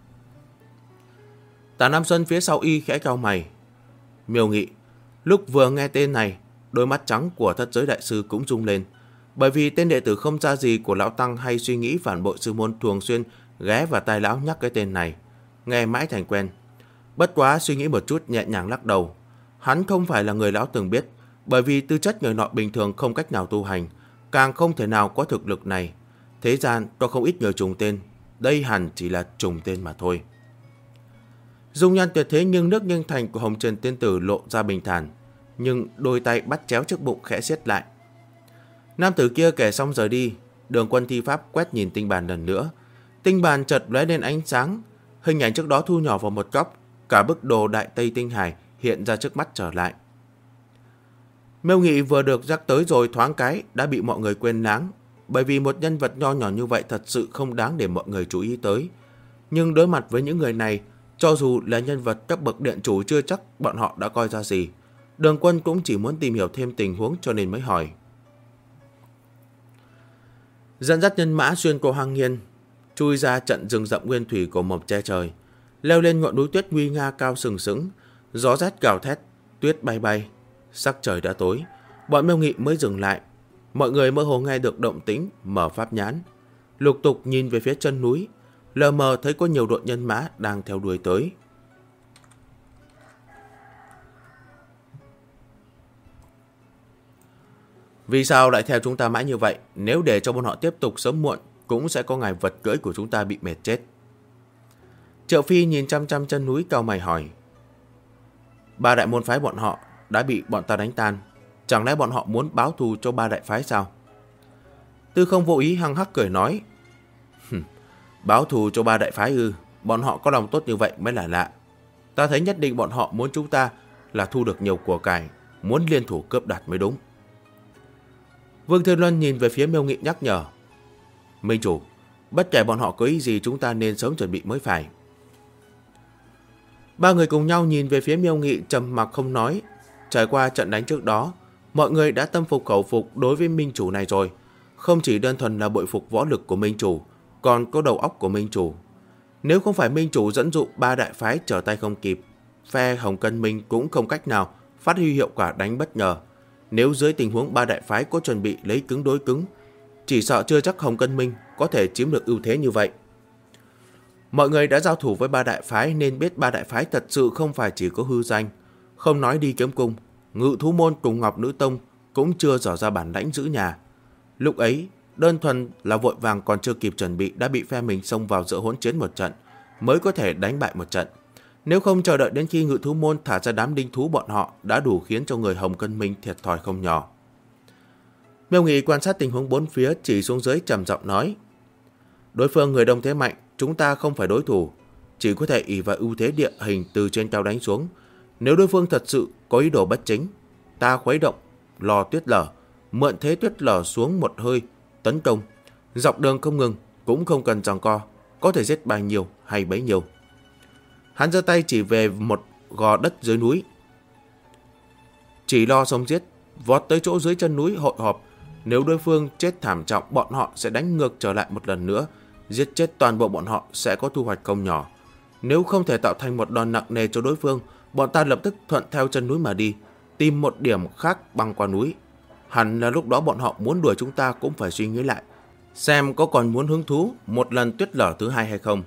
Tả Nam Xuân phía sau y khẽ cau mày. Miêu Nghị, lúc vừa nghe tên này, đôi mắt trắng của Thất Giới đại sư cũng rung lên. Bởi vì tên đệ tử không ra gì của lão tăng hay suy nghĩ phản bội sư môn thường xuyên ghé vào tai lão nhắc cái tên này, nghe mãi thành quen. Bất quá suy nghĩ một chút nhẹ nhàng lắc đầu. Hắn không phải là người lão từng biết, bởi vì tư chất người nọ bình thường không cách nào tu hành, càng không thể nào có thực lực này. Thế gian có không ít người trùng tên, đây hẳn chỉ là trùng tên mà thôi. Dung nhan tuyệt thế nhưng nước nhưng thành của Hồng Trần tiên tử lộ ra bình thản, nhưng đôi tay bắt chéo trước bụng khẽ siết lại. Nam tử kia kể xong rời đi. Đường Quân thi pháp quét nhìn tinh bàn lần nữa. Tinh bàn chợt lóe lên ánh sáng, hình ảnh trước đó thu nhỏ vào một góc, cả bức đồ Đại Tây Tinh Hải hiện ra trước mắt trở lại. Miêu Nghị vừa được nhắc tới rồi thoáng cái đã bị mọi người quên lãng, bởi vì một nhân vật nho nhỏ như vậy thật sự không đáng để mọi người chú ý tới. Nhưng đối mặt với những người này, cho dù là nhân vật cấp bậc điện chủ chưa chắc bọn họ đã coi ra gì. Đường Quân cũng chỉ muốn tìm hiểu thêm tình huống cho nên mới hỏi. Dẫn dắt nhân mã xuyên qua hoang nghiên, chui ra trận rừng rậm nguyên thủy của mộc che trời, leo lên ngọn núi tuyết nguy nga cao sừng sững, gió rét gào thét, tuyết bay bay. Sắc trời đã tối, bọn Miêu Nghị mới dừng lại. Mọi người mơ hồ nghe được động tĩnh, mở pháp nhãn, lục tục nhìn về phía chân núi, lờ mờ thấy có nhiều đội nhân mã đang theo đuôi tới. Vì sao lại theo chúng ta mãi như vậy? Nếu để cho bọn họ tiếp tục sớm muộn, cũng sẽ có ngày vật cưỡi của chúng ta bị mệt chết. Triệu Phi nhìn chăm chăm chân núi cau mày hỏi. 3 đại môn phái bọn họ đã bị bọn ta đánh tan, chẳng lẽ bọn họ muốn báo thù cho 3 đại phái sao? Tư Không vô ý hăng hắc cười nói. Báo thù cho 3 đại phái ư? Bọn họ có lòng tốt như vậy mới là lạ. Ta thấy nhất định bọn họ muốn chúng ta là thu được nhiều của cải, muốn liên thủ cướp đoạt mới đúng. Vương Thiên Luân nhìn về phía Miêu Nghị nhắc nhở. Minh chủ, bất kể bọn họ có ý gì chúng ta nên sớm chuẩn bị mới phải. Ba người cùng nhau nhìn về phía Miêu Nghị trầm mặc không nói. Trải qua trận đánh trước đó, mọi người đã tâm phục khẩu phục đối với minh chủ này rồi. Không chỉ đơn thuần là bội phục võ lực của minh chủ, còn có đầu óc của minh chủ. Nếu không phải minh chủ dẫn dụ ba đại phái trở tay không kịp, phe Hồng Cân Minh cũng không cách nào phát huy hiệu quả đánh bất ngờ. Nếu dưới tình huống ba đại phái có chuẩn bị lấy cứng đối cứng, chỉ sợ chưa chắc Hồng Cân Minh có thể chiếm được ưu thế như vậy. Mọi người đã giao thủ với ba đại phái nên biết ba đại phái thật sự không phải chỉ có hư danh. Không nói đi kiếm cung, Ngự Thú Môn cùng Ngọc Nữ Tông cũng chưa dò ra bản lãnh giữ nhà. Lúc ấy, đơn thuần là vội vàng còn chưa kịp chuẩn bị đã bị phe mình xông vào giữa hỗn chiến một trận, mới có thể đánh bại một trận. Nếu không chờ đợi đến khi Ngự Thú Môn thả ra đám đinh thú bọn họ đã đủ khiến cho người Hồng Cân Minh thiệt thòi không nhỏ. Miêu Nghị quan sát tình huống bốn phía, chỉ xuống dưới trầm giọng nói: đối phương người đông thế mạnh, chúng ta không phải đối thủ, chỉ có thể ỷ vào ưu thế địa hình từ trên cao đánh xuống. Nếu đối phương thật sự có ý đồ bất chính, ta khuấy động lò tuyết lở, mượn thế tuyết lở xuống một hơi tấn công, dọc đường không ngừng, cũng không cần giằng co, có thể giết bao nhiêu hay bấy nhiêu. Hắn giơ tay chỉ về một gò đất dưới núi, chỉ lo xông giết, vọt tới chỗ dưới chân núi hội họp. Nếu đối phương chết thảm trọng, bọn họ sẽ đánh ngược trở lại một lần nữa, giết chết toàn bộ bọn họ sẽ có thu hoạch không nhỏ. Nếu không thể tạo thành một đòn nặng nề cho đối phương, bọn ta lập tức thuận theo chân núi mà đi, tìm một điểm khác băng qua núi. Hẳn là lúc đó bọn họ muốn đuổi chúng ta cũng phải suy nghĩ lại, xem có còn muốn hứng thú một lần tuyết lở thứ hai hay không.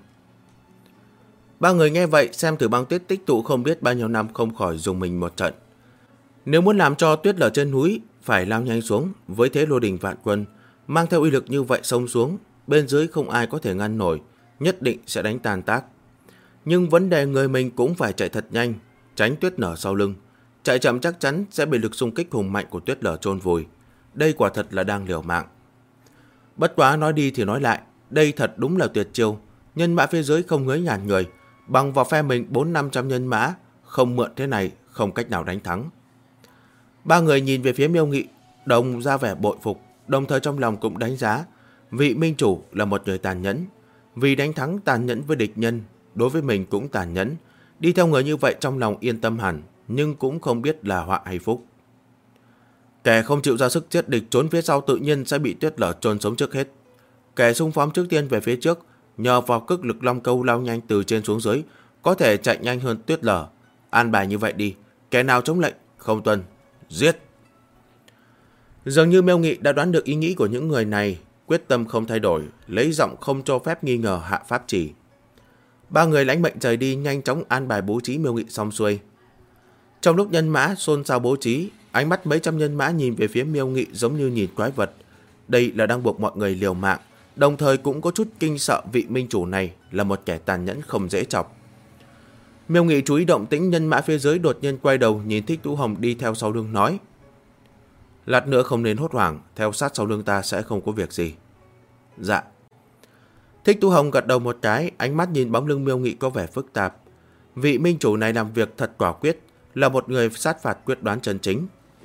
Ba người nghe vậy, xem thử băng tuyết tích tụ không biết bao nhiêu năm, không khỏi dùng mình một trận. Nếu muốn làm cho tuyết lở trên núi phải lao nhanh xuống, với thế lôi đình vạn quân mang theo uy lực như vậy xông xuống, bên dưới không ai có thể ngăn nổi, nhất định sẽ đánh tan tác. Nhưng vấn đề người mình cũng phải chạy thật nhanh, tránh tuyết nở sau lưng. Chạy chậm chắc chắn sẽ bị lực xung kích hùng mạnh của tuyết lở chôn vùi. Đây quả thật là đang liều mạng. Bất quá nói đi thì nói lại, đây thật đúng là tuyệt chiêu. Nhân mã phía dưới không ngới ngàn người, bằng vào phe mình 400-500 nhân mã, không mượn thế này không cách nào đánh thắng. Ba người nhìn về phía Miêu Nghị, đồng ra vẻ bội phục, đồng thời trong lòng cũng đánh giá vị minh chủ là một người tàn nhẫn. Vì đánh thắng tàn nhẫn với địch nhân, đối với mình cũng tàn nhẫn. Đi theo người như vậy trong lòng yên tâm hẳn, nhưng cũng không biết là họa hay phúc. Kẻ không chịu ra sức giết địch trốn phía sau tự nhiên sẽ bị tuyết lở chôn sống trước hết. Kẻ xung phong trước tiên về phía trước, nhờ vào cước lực long câu lao nhanh từ trên xuống dưới, có thể chạy nhanh hơn tuyết lở. An bài như vậy đi, kẻ nào chống lệnh không tuân, giết. Dường như Miêu Nghị đã đoán được ý nghĩ của những người này, quyết tâm không thay đổi, lấy giọng không cho phép nghi ngờ hạ pháp chỉ. Ba người lãnh mệnh rời đi, nhanh chóng an bài bố trí Miêu Nghị xong xuôi. Trong lúc nhân mã xôn xao bố trí, ánh mắt mấy trăm nhân mã nhìn về phía Miêu Nghị giống như nhìn quái vật. Đây là đang buộc mọi người liều mạng, đồng thời cũng có chút kinh sợ vị minh chủ này là một kẻ tàn nhẫn không dễ chọc. Miêu Nghị chú ý động tĩnh nhân mã phía dưới, đột nhiên quay đầu nhìn Thích Tú Hồng đi theo sau lưng nói: lát nữa không nên hốt hoảng, theo sát sau lưng ta sẽ không có việc gì. Dạ. Thích Tú Hồng gật đầu một cái, ánh mắt nhìn bóng lưng Miêu Nghị có vẻ phức tạp. Vị minh chủ này làm việc thật quả quyết, là một người sát phạt quyết đoán chân chính.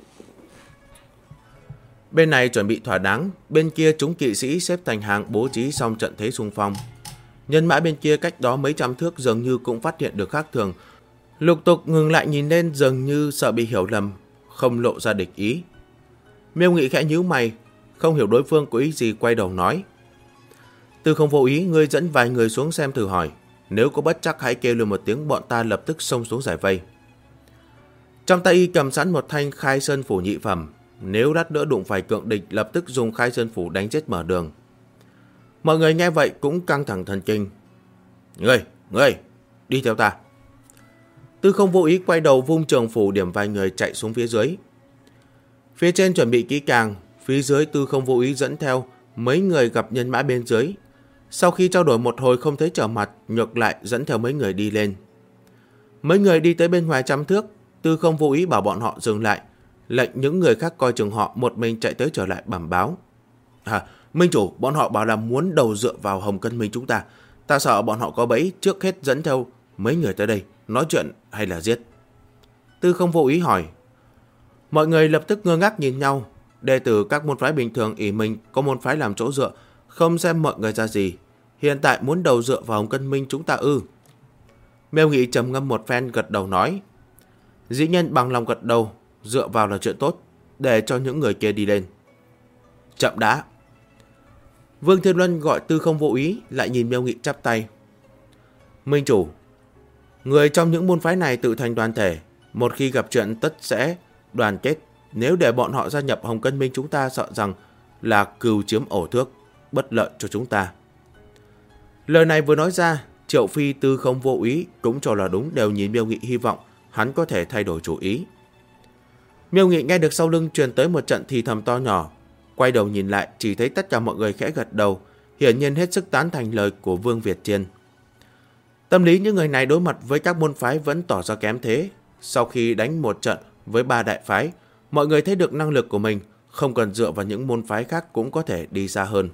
Bên này chuẩn bị thỏa đáng, bên kia chúng kỵ sĩ xếp thành hàng bố trí xong trận thế xung phong. Nhân mã bên kia cách đó mấy trăm thước dường như cũng phát hiện được khác thường, lục tục ngừng lại nhìn lên, dường như sợ bị hiểu lầm, không lộ ra địch ý. Miêu Nghị khẽ nhíu mày, không hiểu đối phương có ý gì, quay đầu nói: Tư Không Vô Ý, ngươi dẫn vài người xuống xem thử hỏi, nếu có bất trắc hãy kêu lên một tiếng, bọn ta lập tức xông xuống giải vây. Trong tay y cầm sẵn một thanh Khai Sơn Phủ nhị phẩm, nếu lát nữa đụng phải cường địch lập tức dùng Khai Sơn Phủ đánh chết mở đường. Mọi người nghe vậy cũng căng thẳng thần kinh. Ngươi, đi theo ta. Tư Không Vô Ý quay đầu vung trường phủ điểm vài người chạy xuống phía dưới. Phía trên chuẩn bị kỹ càng, phía dưới Tư Không Vô Ý dẫn theo mấy người gặp nhân mã bên dưới. Sau khi trao đổi một hồi không thấy trở mặt, ngược lại dẫn theo mấy người đi lên. Mấy người đi tới bên ngoài trăm thước, Tư Không Vô Ý bảo bọn họ dừng lại, lệnh những người khác coi chừng họ, một mình chạy tới trở lại bẩm báo. Minh chủ, bọn họ bảo là muốn đầu dựa vào Hồng Cân Minh chúng ta. Ta sợ bọn họ có bẫy, trước hết dẫn theo mấy người tới đây, nói chuyện hay là giết? Tư Không Vô Ý hỏi. Mọi người lập tức ngơ ngác nhìn nhau. Đệ tử các môn phái bình thường ỷ mình có môn phái làm chỗ dựa, không xem mọi người ra gì. Hiện tại muốn đầu dựa vào Hồng Cân Minh chúng ta ư? Miêu Nghị trầm ngâm một phen gật đầu nói. Dĩ nhiên bằng lòng gật đầu, dựa vào là chuyện tốt, để cho những người kia đi lên. Chậm đã. Vương Thiên Luân gọi Tư Không Vô Ý, lại nhìn Miêu Nghị chắp tay. Minh chủ, người trong những môn phái này tự thành đoàn thể, một khi gặp chuyện tất sẽ đoàn kết. Nếu để bọn họ gia nhập Hồng Cân Minh, chúng ta sợ rằng là cừu chiếm ổ thước, bất lợi cho chúng ta. Lời này vừa nói ra, Triệu Phi, Tư Không Vô Ý cũng cho là đúng, đều nhìn Miêu Nghị hy vọng hắn có thể thay đổi chủ ý. Miêu Nghị nghe được sau lưng truyền tới một trận thì thầm to nhỏ, quay đầu nhìn lại chỉ thấy tất cả mọi người khẽ gật đầu, hiển nhiên hết sức tán thành lời của Vương Việt Chiên. Tâm lý những người này đối mặt với các môn phái vẫn tỏ ra kém thế. Sau khi đánh một trận với 3 đại phái, mọi người thấy được năng lực của mình, không cần dựa vào những môn phái khác cũng có thể đi xa hơn.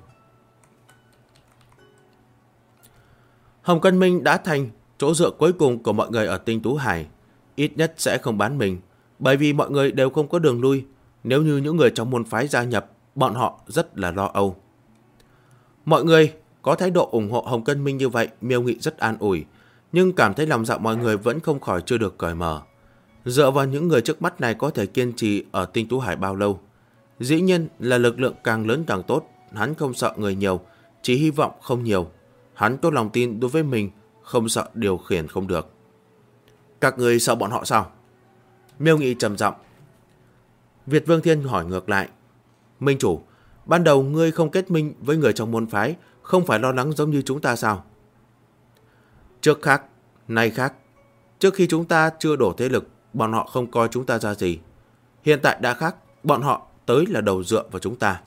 Hồng Cân Minh đã thành chỗ dựa cuối cùng của mọi người ở Tinh Tú Hải, ít nhất sẽ không bán mình, bởi vì mọi người đều không có đường lui. Nếu như những người trong môn phái gia nhập, bọn họ rất là lo âu. Mọi người có thái độ ủng hộ Hồng Cân Minh như vậy, Miêu Nghị rất an ủi, nhưng cảm thấy lòng dạ mọi người vẫn không khỏi chưa được cởi mở. Dựa vào những người trước mắt này có thể kiên trì ở Tinh Tú Hải bao lâu? Dĩ nhiên là lực lượng càng lớn càng tốt, hắn không sợ người nhiều, chỉ hy vọng không nhiều. Hắn có lòng tin đối với mình, không sợ điều khiển không được. Các người sợ bọn họ sao? Miêu Nghị trầm giọng. Việt Vương Thiên hỏi ngược lại. Minh chủ, ban đầu ngươi không kết minh với người trong môn phái, không phải lo lắng giống như chúng ta sao? Trước khác, nay khác. Trước khi chúng ta chưa đổ thế lực, bọn họ không coi chúng ta ra gì. Hiện tại đã khác, bọn họ tới là đầu dựa vào chúng ta.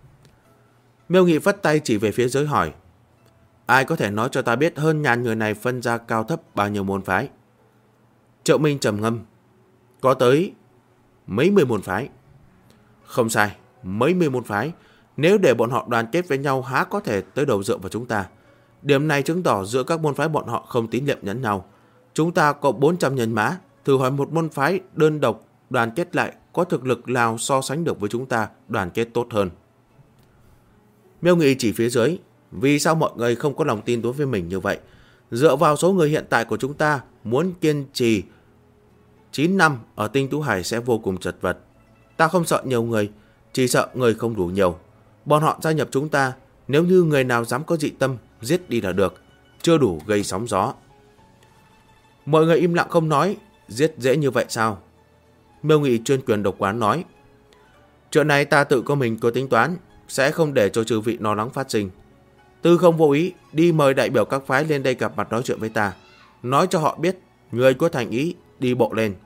Miêu Nghị vất tay chỉ về phía dưới hỏi. Ai có thể nói cho ta biết hơn ngàn người này phân ra cao thấp bao nhiêu môn phái? Triệu Minh trầm ngâm. Có tới mấy mươi môn phái. Không sai, mấy mươi môn phái. Nếu để bọn họ đoàn kết với nhau há có thể tới đầu dựa vào chúng ta. Điểm này chứng tỏ giữa các môn phái bọn họ không tín nhiệm lẫn nhau. Chúng ta có 400 nhân mã, thử hỏi một môn phái đơn độc đoàn kết lại có thực lực nào so sánh được với chúng ta đoàn kết tốt hơn. Miêu Nghị chỉ phía dưới. Vì sao mọi người không có lòng tin đối với mình như vậy? Dựa vào số người hiện tại của chúng ta, muốn kiên trì 9 năm ở Tinh Tú Hải sẽ vô cùng chật vật. Ta không sợ nhiều người, chỉ sợ người không đủ nhiều. Bọn họ gia nhập chúng ta, nếu như người nào dám có dị tâm, giết đi là được, chưa đủ gây sóng gió. Mọi người im lặng không nói. Giết dễ như vậy sao? Miêu Nghị chuyên quyền độc quán nói. Chuyện này ta tự có mình có tính toán, sẽ không để cho chư vị lo lắng phát sinh. Tư Không Vô Ý đi mời đại biểu các phái lên đây gặp mặt nói chuyện với ta, nói cho họ biết người có thành ý đi bộ lên.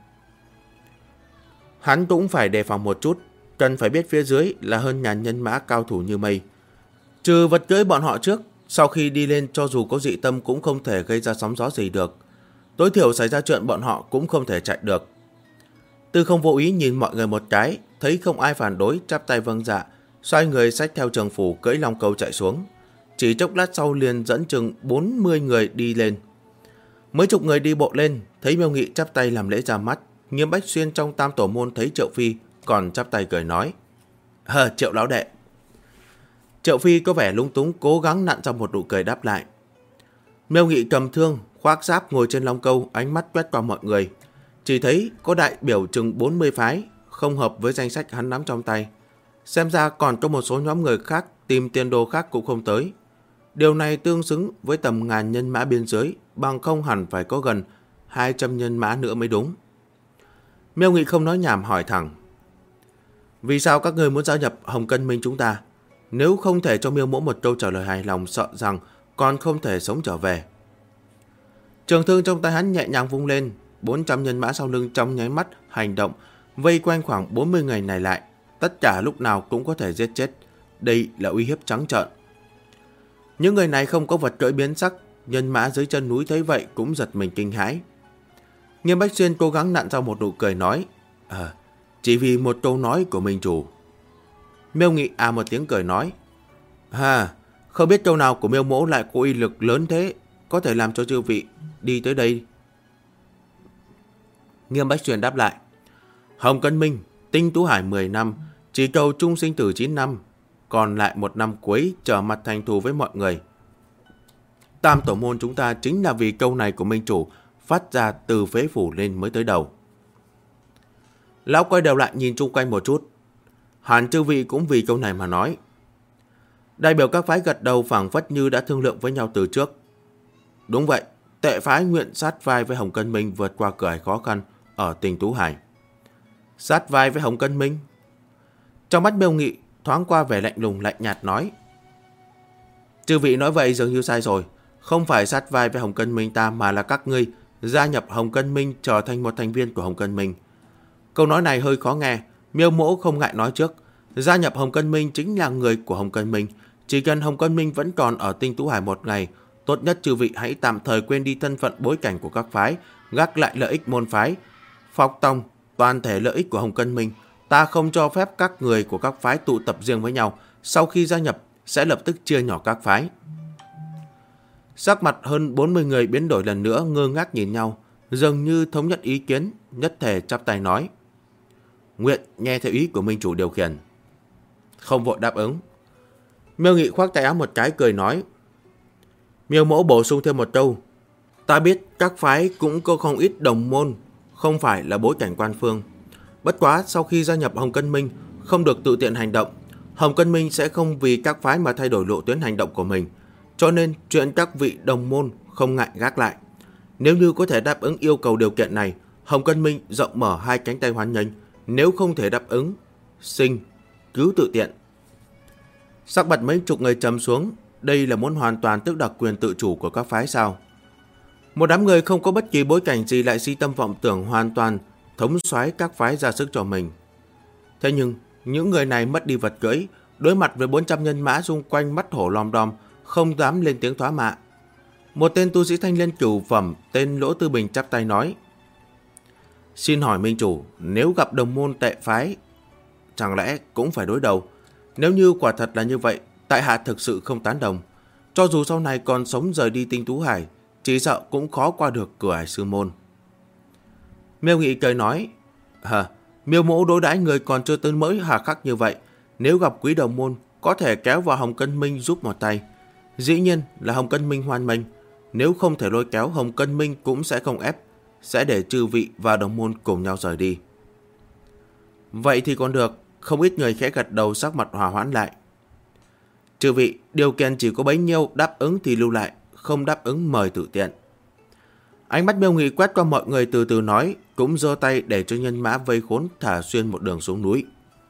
Hắn cũng phải đề phòng một chút, cần phải biết phía dưới là hơn ngàn nhân mã cao thủ như mây. Trừ vật cưỡi bọn họ trước, sau khi đi lên cho dù có dị tâm cũng không thể gây ra sóng gió gì được. Tối thiểu xảy ra chuyện bọn họ cũng không thể chạy được. Tư Không Vô Ý nhìn mọi người một cái, thấy không ai phản đối, chắp tay vâng dạ, xoay người xách theo trường phủ cưỡi long câu chạy xuống. Chỉ chốc lát sau liền dẫn chừng 40 người đi lên. Mấy chục người đi bộ lên, thấy Miêu Nghị chắp tay làm lễ ra mắt. Nghiêm Bách Xuyên trong Tam Tổ Môn thấy Triệu Phi còn chắp tay cười nói. Triệu lão đệ. Triệu Phi có vẻ lúng túng, cố gắng nặn ra một nụ cười đáp lại. Miêu Nghị cầm thương, khoác giáp ngồi trên long câu, ánh mắt quét qua mọi người. Chỉ thấy có đại biểu chừng 40 phái, không hợp với danh sách hắn nắm trong tay. Xem ra còn có một số nhóm người khác tìm tiền đồ khác cũng không tới. Điều này tương xứng với tầm ngàn nhân mã biên giới, bằng không hẳn phải có gần 200 nhân mã nữa mới đúng. Miêu Nghị không nói nhảm hỏi thẳng. Vì sao các người muốn gia nhập Hồng Cân Minh chúng ta? Nếu không thể cho Miêu Mỗ một câu trả lời hài lòng, sợ rằng còn không thể sống trở về. Trường thương trong tay hắn nhẹ nhàng vung lên, 400 nhân mã sau lưng trong nháy mắt hành động, vây quanh khoảng 40 người này lại. Tất cả lúc nào cũng có thể giết chết. Đây là uy hiếp trắng trợn. Những người này không có vật cưỡi biến sắc, nhân mã dưới chân núi thấy vậy cũng giật mình kinh hãi. Nghiêm Bách Xuyên cố gắng nặn ra một nụ cười nói. Chỉ vì một câu nói của minh chủ. Miêu Nghị một tiếng cười nói. Không biết câu nào của Miêu Mỗ lại có uy lực lớn thế, có thể làm cho chư vị đi tới đây. Nghiêm Bách Xuyên đáp lại. Hồng Cân Minh, Tinh Tú Hải 10 năm, chỉ cầu chung sinh tử 9 năm, còn lại 1 năm cuối trở mặt thành thù với mọi người. Tam Tổ Môn chúng ta chính là vì câu này của minh chủ phát ra từ phế phủ lên mới tới đầu. Lão quay đầu lại nhìn chung quanh một chút. Hàn chư vị cũng vì câu này mà nói. Đại biểu các phái gật đầu phảng phất như đã thương lượng với nhau từ trước. Đúng vậy, Tệ phái nguyện sát vai với Hồng Cân Minh vượt qua cửa ải khó khăn ở tỉnh Tú Hải. Sát vai với Hồng Cân Minh? Trong mắt Miêu Nghị thoáng qua vẻ lạnh lùng lạnh nhạt nói. Chư vị nói vậy dường như sai rồi. Không phải sát vai với Hồng Cân Minh ta, mà là các ngươi gia nhập Hồng Cân Minh, trở thành một thành viên của Hồng Cân Minh. Câu nói này hơi khó nghe. Miêu Mỗ không ngại nói trước. Gia nhập Hồng Cân Minh chính là người của Hồng Cân Minh. Chỉ cần Hồng Cân Minh vẫn còn ở tinh Tú Hải một ngày, tốt nhất chư vị hãy tạm thời quên đi thân phận bối cảnh của các phái, gác lại lợi ích môn phái. Phọc tông, toàn thể lợi ích của Hồng Cân Minh, ta không cho phép các người của các phái tụ tập riêng với nhau. Sau khi gia nhập, sẽ lập tức chia nhỏ các phái. Sắc mặt hơn 40 người biến đổi lần nữa, ngơ ngác nhìn nhau, dường như thống nhất ý kiến, nhất thể chắp tay nói. Nguyện nghe theo ý của Minh chủ điều khiển. Không vội đáp ứng. Miêu Nghị khoác tay áo một cái cười nói. Miêu Mỗ bổ sung thêm một câu. Ta biết các phái cũng có không ít đồng môn, không phải là bối cảnh quan phương. Bất quá sau khi gia nhập Hồng Cân Minh, không được tự tiện hành động. Hồng Cân Minh sẽ không vì các phái mà thay đổi lộ tuyến hành động của mình. Cho nên chuyện các vị đồng môn không ngại gác lại. Nếu như có thể đáp ứng yêu cầu điều kiện này, Hồng Cân Minh rộng mở hai cánh tay hoan nghênh. Nếu không thể đáp ứng, xin cứ tự tiện. Sắc mặt mấy chục người trầm xuống. Đây là muốn hoàn toàn tước đoạt quyền tự chủ của các phái sao? Một đám người không có bất kỳ bối cảnh gì lại si tâm vọng tưởng hoàn toàn thống soái các phái ra sức cho mình. Thế nhưng những người này mất đi vật cưỡi, đối mặt với 400 nhân mã xung quanh mắt hổ lom đom, không dám lên tiếng thoá mạ. Một tên tu sĩ thanh liên cửu phẩm tên Lỗ Tư Bình chắp tay nói. Xin hỏi Minh chủ, nếu gặp đồng môn Tệ phái, chẳng lẽ cũng phải đối đầu? Nếu như quả thật là như vậy, tại hạ thực sự không tán đồng. Cho dù sau này còn sống rời đi tinh Tú Hải, chỉ sợ cũng khó qua được cửa ải sư môn. Miêu Nghị cười nói. Miêu Mỗ đối đãi người còn chưa tới mới hà khắc như vậy. Nếu gặp quý đồng môn, có thể kéo vào Hồng Cân Minh giúp một tay. Dĩ nhiên là Hồng Cân Minh hoan nghênh. Nếu không thể lôi kéo, Hồng Cân Minh cũng sẽ không ép, sẽ để chư vị và đồng môn cùng nhau rời đi. Vậy thì còn được. Không ít người khẽ gật đầu, sắc mặt hòa hoãn lại. Chư vị, điều kiện chỉ có bấy nhiêu, đáp ứng thì lưu lại, không đáp ứng mời tự tiện. Ánh mắt Miêu Nghị quét qua mọi người, từ từ nói, cũng giơ tay để cho nhân mã vây khốn thả xuyên một đường xuống núi.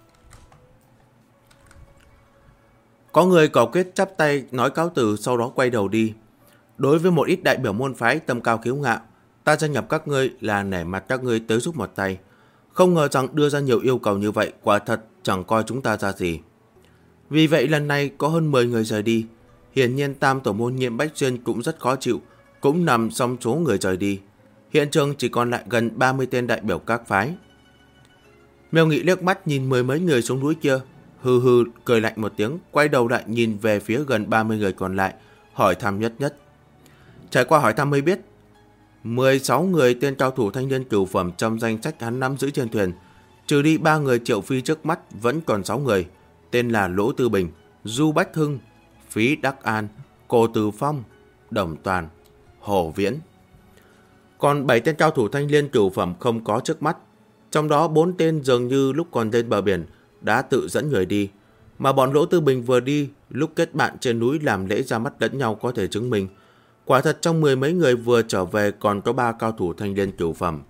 Có người cầu kết chắp tay nói cáo từ, sau đó quay đầu đi. Đối với một ít đại biểu môn phái tâm cao kiêu ngạo, ta gia nhập các ngươi là nể mặt các ngươi tới giúp một tay. Không ngờ rằng đưa ra nhiều yêu cầu như vậy, quả thật chẳng coi chúng ta ra gì. Vì vậy lần này có hơn 10 người rời đi. Hiển nhiên tam tổ môn Nhiệm Bách Xuyên cũng rất khó chịu, cũng nằm trong số người rời đi. Hiện trường chỉ còn lại gần 30 tên đại biểu các phái. Miêu Nghị liếc mắt nhìn mười mấy người xuống núi kia, hừ hừ cười lạnh một tiếng, quay đầu lại nhìn về phía gần 30 người còn lại, hỏi thăm nhất nhất. Trải qua hỏi thăm mới biết, 16 người tên cao thủ thanh niên cửu phẩm trong danh sách hắn nắm giữ trên thuyền, trừ đi 3 người Triệu Phi trước mắt, vẫn còn 6 người, tên là Lỗ Tư Bình, Du Bách Hưng, Phí Đắc An, Cổ Từ Phong, Đồng Toàn, Hồ Viễn. Còn 7 tên cao thủ thanh liên cửu phẩm không có trước mắt, trong đó 4 tên dường như lúc còn trên bờ biển đã tự dẫn người đi, mà bọn Lỗ Tư Bình vừa đi lúc kết bạn trên núi làm lễ ra mắt lẫn nhau có thể chứng minh. Quả thật trong 10 mấy người vừa trở về còn có 3 cao thủ thanh liên cửu phẩm.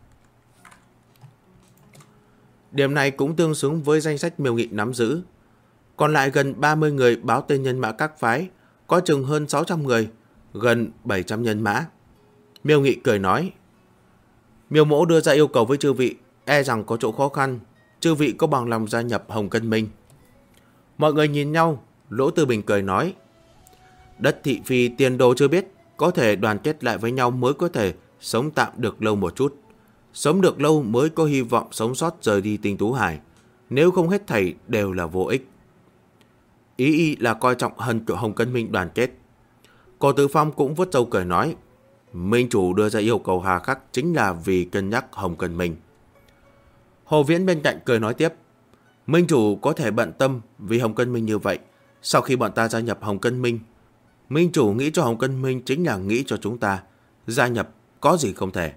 Điểm này cũng tương xứng với danh sách Miêu Nghị nắm giữ. Còn lại gần 30 người báo tên nhân mã các phái, có chừng hơn 600 người, gần 700 nhân mã. Miêu Nghị cười nói. Miêu Mỗ đưa ra yêu cầu với chư vị, e rằng có chỗ khó khăn, chư vị có bằng lòng gia nhập Hồng Cân Minh. Mọi người nhìn nhau, Lỗ Tư Bình cười nói. Đất thị phi tiền đồ chưa biết, có thể đoàn kết lại với nhau mới có thể sống tạm được lâu một chút. Sống được lâu mới có hy vọng sống sót rời đi tinh Tú Hải. Nếu không hết thảy đều là vô ích. Ý y là coi trọng hân của Hồng Cân Minh đoàn kết. Cổ Tử Phong cũng vuốt râu cười nói. Minh chủ đưa ra yêu cầu hà khắc chính là vì cân nhắc Hồng Cân Minh. Hồ Viễn bên cạnh cười nói tiếp. Minh chủ có thể bận tâm vì Hồng Cân Minh như vậy. Sau khi bọn ta gia nhập Hồng Cân Minh, Minh chủ nghĩ cho Hồng Cân Minh chính là nghĩ cho chúng ta. Gia nhập có gì không thể.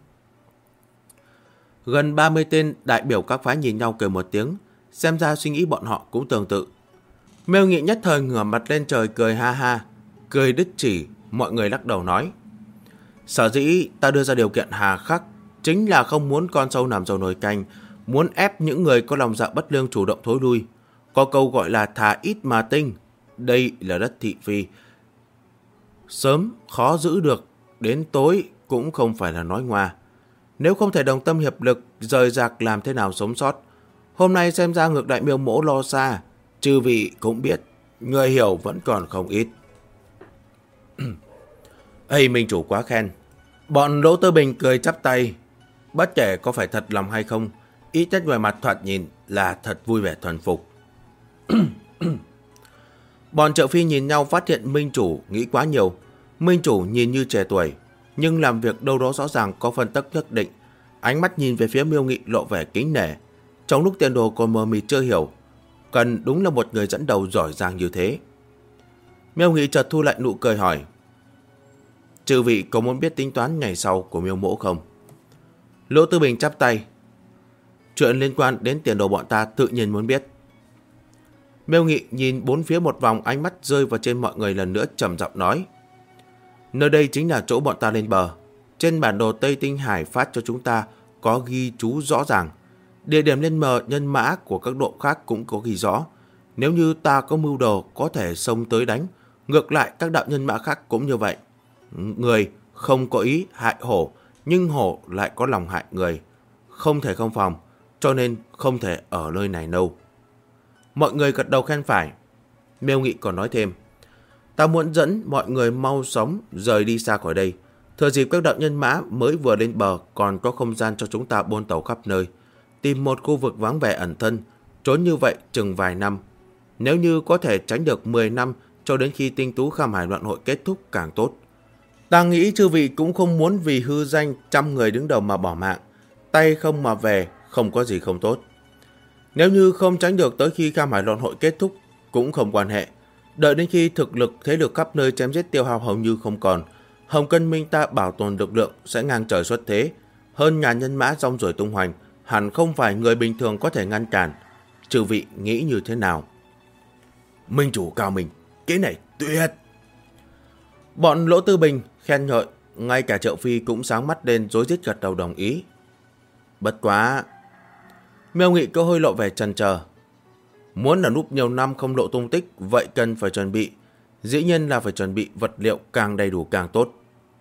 Gần 30 tên đại biểu các phái nhìn nhau cười một tiếng, xem ra suy nghĩ bọn họ cũng tương tự. Miêu Nghị nhất thời ngửa mặt lên trời cười ha ha, cười đứt chỉ, mọi người lắc đầu nói. Sở dĩ ta đưa ra điều kiện hà khắc, chính là không muốn con sâu nằm dầu nồi canh, muốn ép những người có lòng dạ bất lương chủ động thối lui. Có câu gọi là thà ít mà tinh, đây là đất thị phi. Sớm khó giữ được, đến tối cũng không phải là nói ngoa. Nếu không thể đồng tâm hiệp lực, rời rạc làm thế nào sống sót. Hôm nay xem ra ngược đại Miêu Mỗ lo xa, chư vị cũng biết, người hiểu vẫn còn không ít. Ây, minh chủ quá khen. Bọn Lỗ Tư Bình cười chắp tay. Bất kể có phải thật lòng hay không, ít nhất ngoài mặt thoạt nhìn là thật vui vẻ thuần phục. Bọn Triệu Phi nhìn nhau phát hiện minh chủ nghĩ quá nhiều. Minh chủ nhìn như trẻ tuổi, nhưng làm việc đâu đó rõ ràng có phân tắc nhất định. Ánh mắt nhìn về phía Miêu Nghị lộ vẻ kính nể. Trong lúc tiền đồ còn mờ mịt chưa hiểu, cần đúng là một người dẫn đầu giỏi giang như thế. Miêu Nghị chợt thu lại nụ cười hỏi. Chư vị có muốn biết tính toán ngày sau của Miêu Mỗ không? Lỗ Tư Bình chắp tay. Chuyện liên quan đến tiền đồ bọn ta tự nhiên muốn biết. Miêu Nghị nhìn bốn phía một vòng, ánh mắt rơi vào trên mọi người lần nữa trầm giọng nói. Nơi đây chính là chỗ bọn ta lên bờ. Trên bản đồ Tây Tinh Hải phát cho chúng ta có ghi chú rõ ràng. Địa điểm lên bờ nhân mã của các độ khác cũng có ghi rõ. Nếu như ta có mưu đồ có thể xông tới đánh. Ngược lại các đạo nhân mã khác cũng như vậy. Người không có ý hại hổ, nhưng hổ lại có lòng hại người. Không thể không phòng, cho nên không thể ở nơi này lâu. Mọi người gật đầu khen phải. Miêu Nghị còn nói thêm. Ta muốn dẫn mọi người mau chóng rời đi xa khỏi đây. Thừa dịp các đạo nhân mã mới vừa lên bờ còn có không gian cho chúng ta buôn tàu khắp nơi. Tìm một khu vực vắng vẻ ẩn thân, trốn như vậy chừng vài năm. Nếu như có thể tránh được 10 năm cho đến khi tinh tú Kham Hải loạn hội kết thúc càng tốt. Ta nghĩ chư vị cũng không muốn vì hư danh trăm người đứng đầu mà bỏ mạng. Tay không mà về, không có gì không tốt. Nếu như không tránh được tới khi Kham Hải loạn hội kết thúc cũng không quan hệ. Đợi đến khi thực lực thế lực khắp nơi chém giết tiêu hao hầu như không còn, Hồng Cân Minh ta bảo tồn lực lượng sẽ ngang trời xuất thế. Hơn ngàn nhân mã rong ruổi tung hoành, hẳn không phải người bình thường có thể ngăn cản. Chư vị nghĩ như thế nào? Minh chủ cao mình, cái này tuyệt. Bọn Lỗ Tư Bình khen ngợi, ngay cả Triệu Phi cũng sáng mắt lên rối rít gật đầu đồng ý. Bất quá, Miêu Nghị có hơi lộ vẻ chần chờ. Muốn là núp nhiều năm không lộ tung tích, vậy cần phải chuẩn bị. Dĩ nhiên là phải chuẩn bị vật liệu càng đầy đủ càng tốt.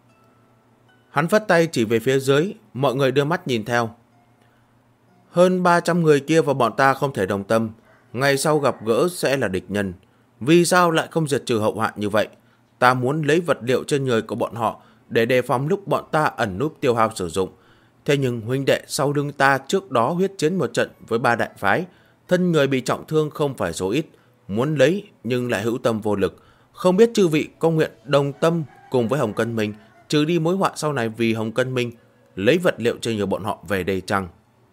Hắn phất tay chỉ về phía dưới, mọi người đưa mắt nhìn theo. Hơn 300 người kia và bọn ta không thể đồng tâm. Ngày sau gặp gỡ sẽ là địch nhân. Vì sao lại không diệt trừ hậu hoạn như vậy? Ta muốn lấy vật liệu trên người của bọn họ để đề phòng lúc bọn ta ẩn núp tiêu hao sử dụng. Thế nhưng huynh đệ sau lưng ta trước đó huyết chiến một trận với 3 đại phái. Thân người bị trọng thương không phải số ít. Muốn lấy nhưng lại hữu tâm vô lực. Không biết chư vị có nguyện đồng tâm cùng với Hồng Cân Minh, trừ đi mối họa sau này vì Hồng Cân Minh, lấy vật liệu trên người bọn họ về đây chăng?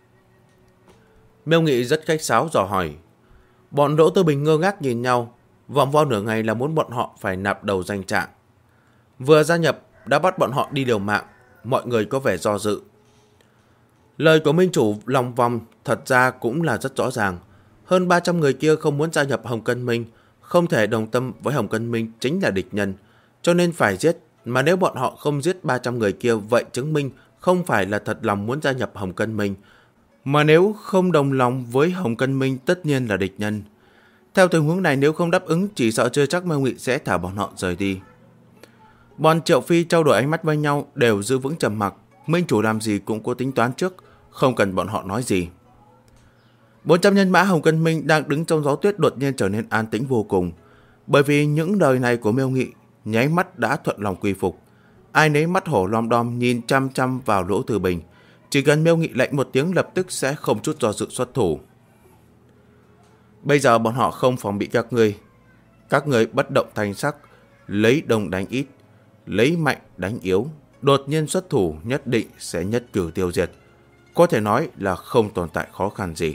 Miêu Nghị rất khách sáo dò hỏi. Bọn Đỗ Tư Bình ngơ ngác nhìn nhau, vòng vo nửa ngày là muốn bọn họ phải nạp đầu danh trạng. Vừa gia nhập đã bắt bọn họ đi liều mạng, mọi người có vẻ do dự. Lời của minh chủ lòng vòng thật ra cũng là rất rõ ràng. Hơn 300 người kia không muốn gia nhập Hồng Cân Minh, không thể đồng tâm với Hồng Cân Minh chính là địch nhân, cho nên phải giết. Mà nếu bọn họ không giết 300 người kia, vậy chứng minh không phải là thật lòng muốn gia nhập Hồng Cân Minh. Mà nếu không đồng lòng với Hồng Cân Minh tất nhiên là địch nhân. Theo tình huống này nếu không đáp ứng, chỉ sợ chưa chắc Miêu Nghị sẽ thả bọn họ rời đi. Bọn Triệu Phi trao đổi ánh mắt với nhau đều giữ vững trầm mặc. Minh chủ làm gì cũng có tính toán trước, không cần bọn họ nói gì. 400 nhân mã Hồng Cân Minh đang đứng trong gió tuyết đột nhiên trở nên an tĩnh vô cùng. Bởi vì những lời này của Miêu Nghị nháy mắt đã thuận lòng quy phục. Ai nấy mắt hổ lom đom nhìn chăm chăm vào Lỗ Từ Bình. Chỉ cần Miêu Nghị lệnh một tiếng lập tức sẽ không chút do dự xuất thủ. Bây giờ bọn họ không phòng bị các ngươi. Các ngươi bất động thanh sắc, lấy đông đánh ít, lấy mạnh đánh yếu. Đột nhiên xuất thủ nhất định sẽ nhất cử tiêu diệt. Có thể nói là không tồn tại khó khăn gì.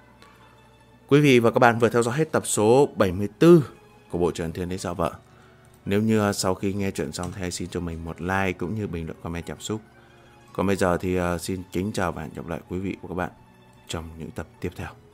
Quý vị và các bạn vừa theo dõi hết tập số 74 của bộ truyện Thiên Đế Giao Vợ. Nếu như sau khi nghe chuyện xong thì hãy xin cho mình một like cũng như bình luận comment cảm xúc. Còn bây giờ thì xin kính chào và hẹn gặp lại quý vị và các bạn trong những tập tiếp theo.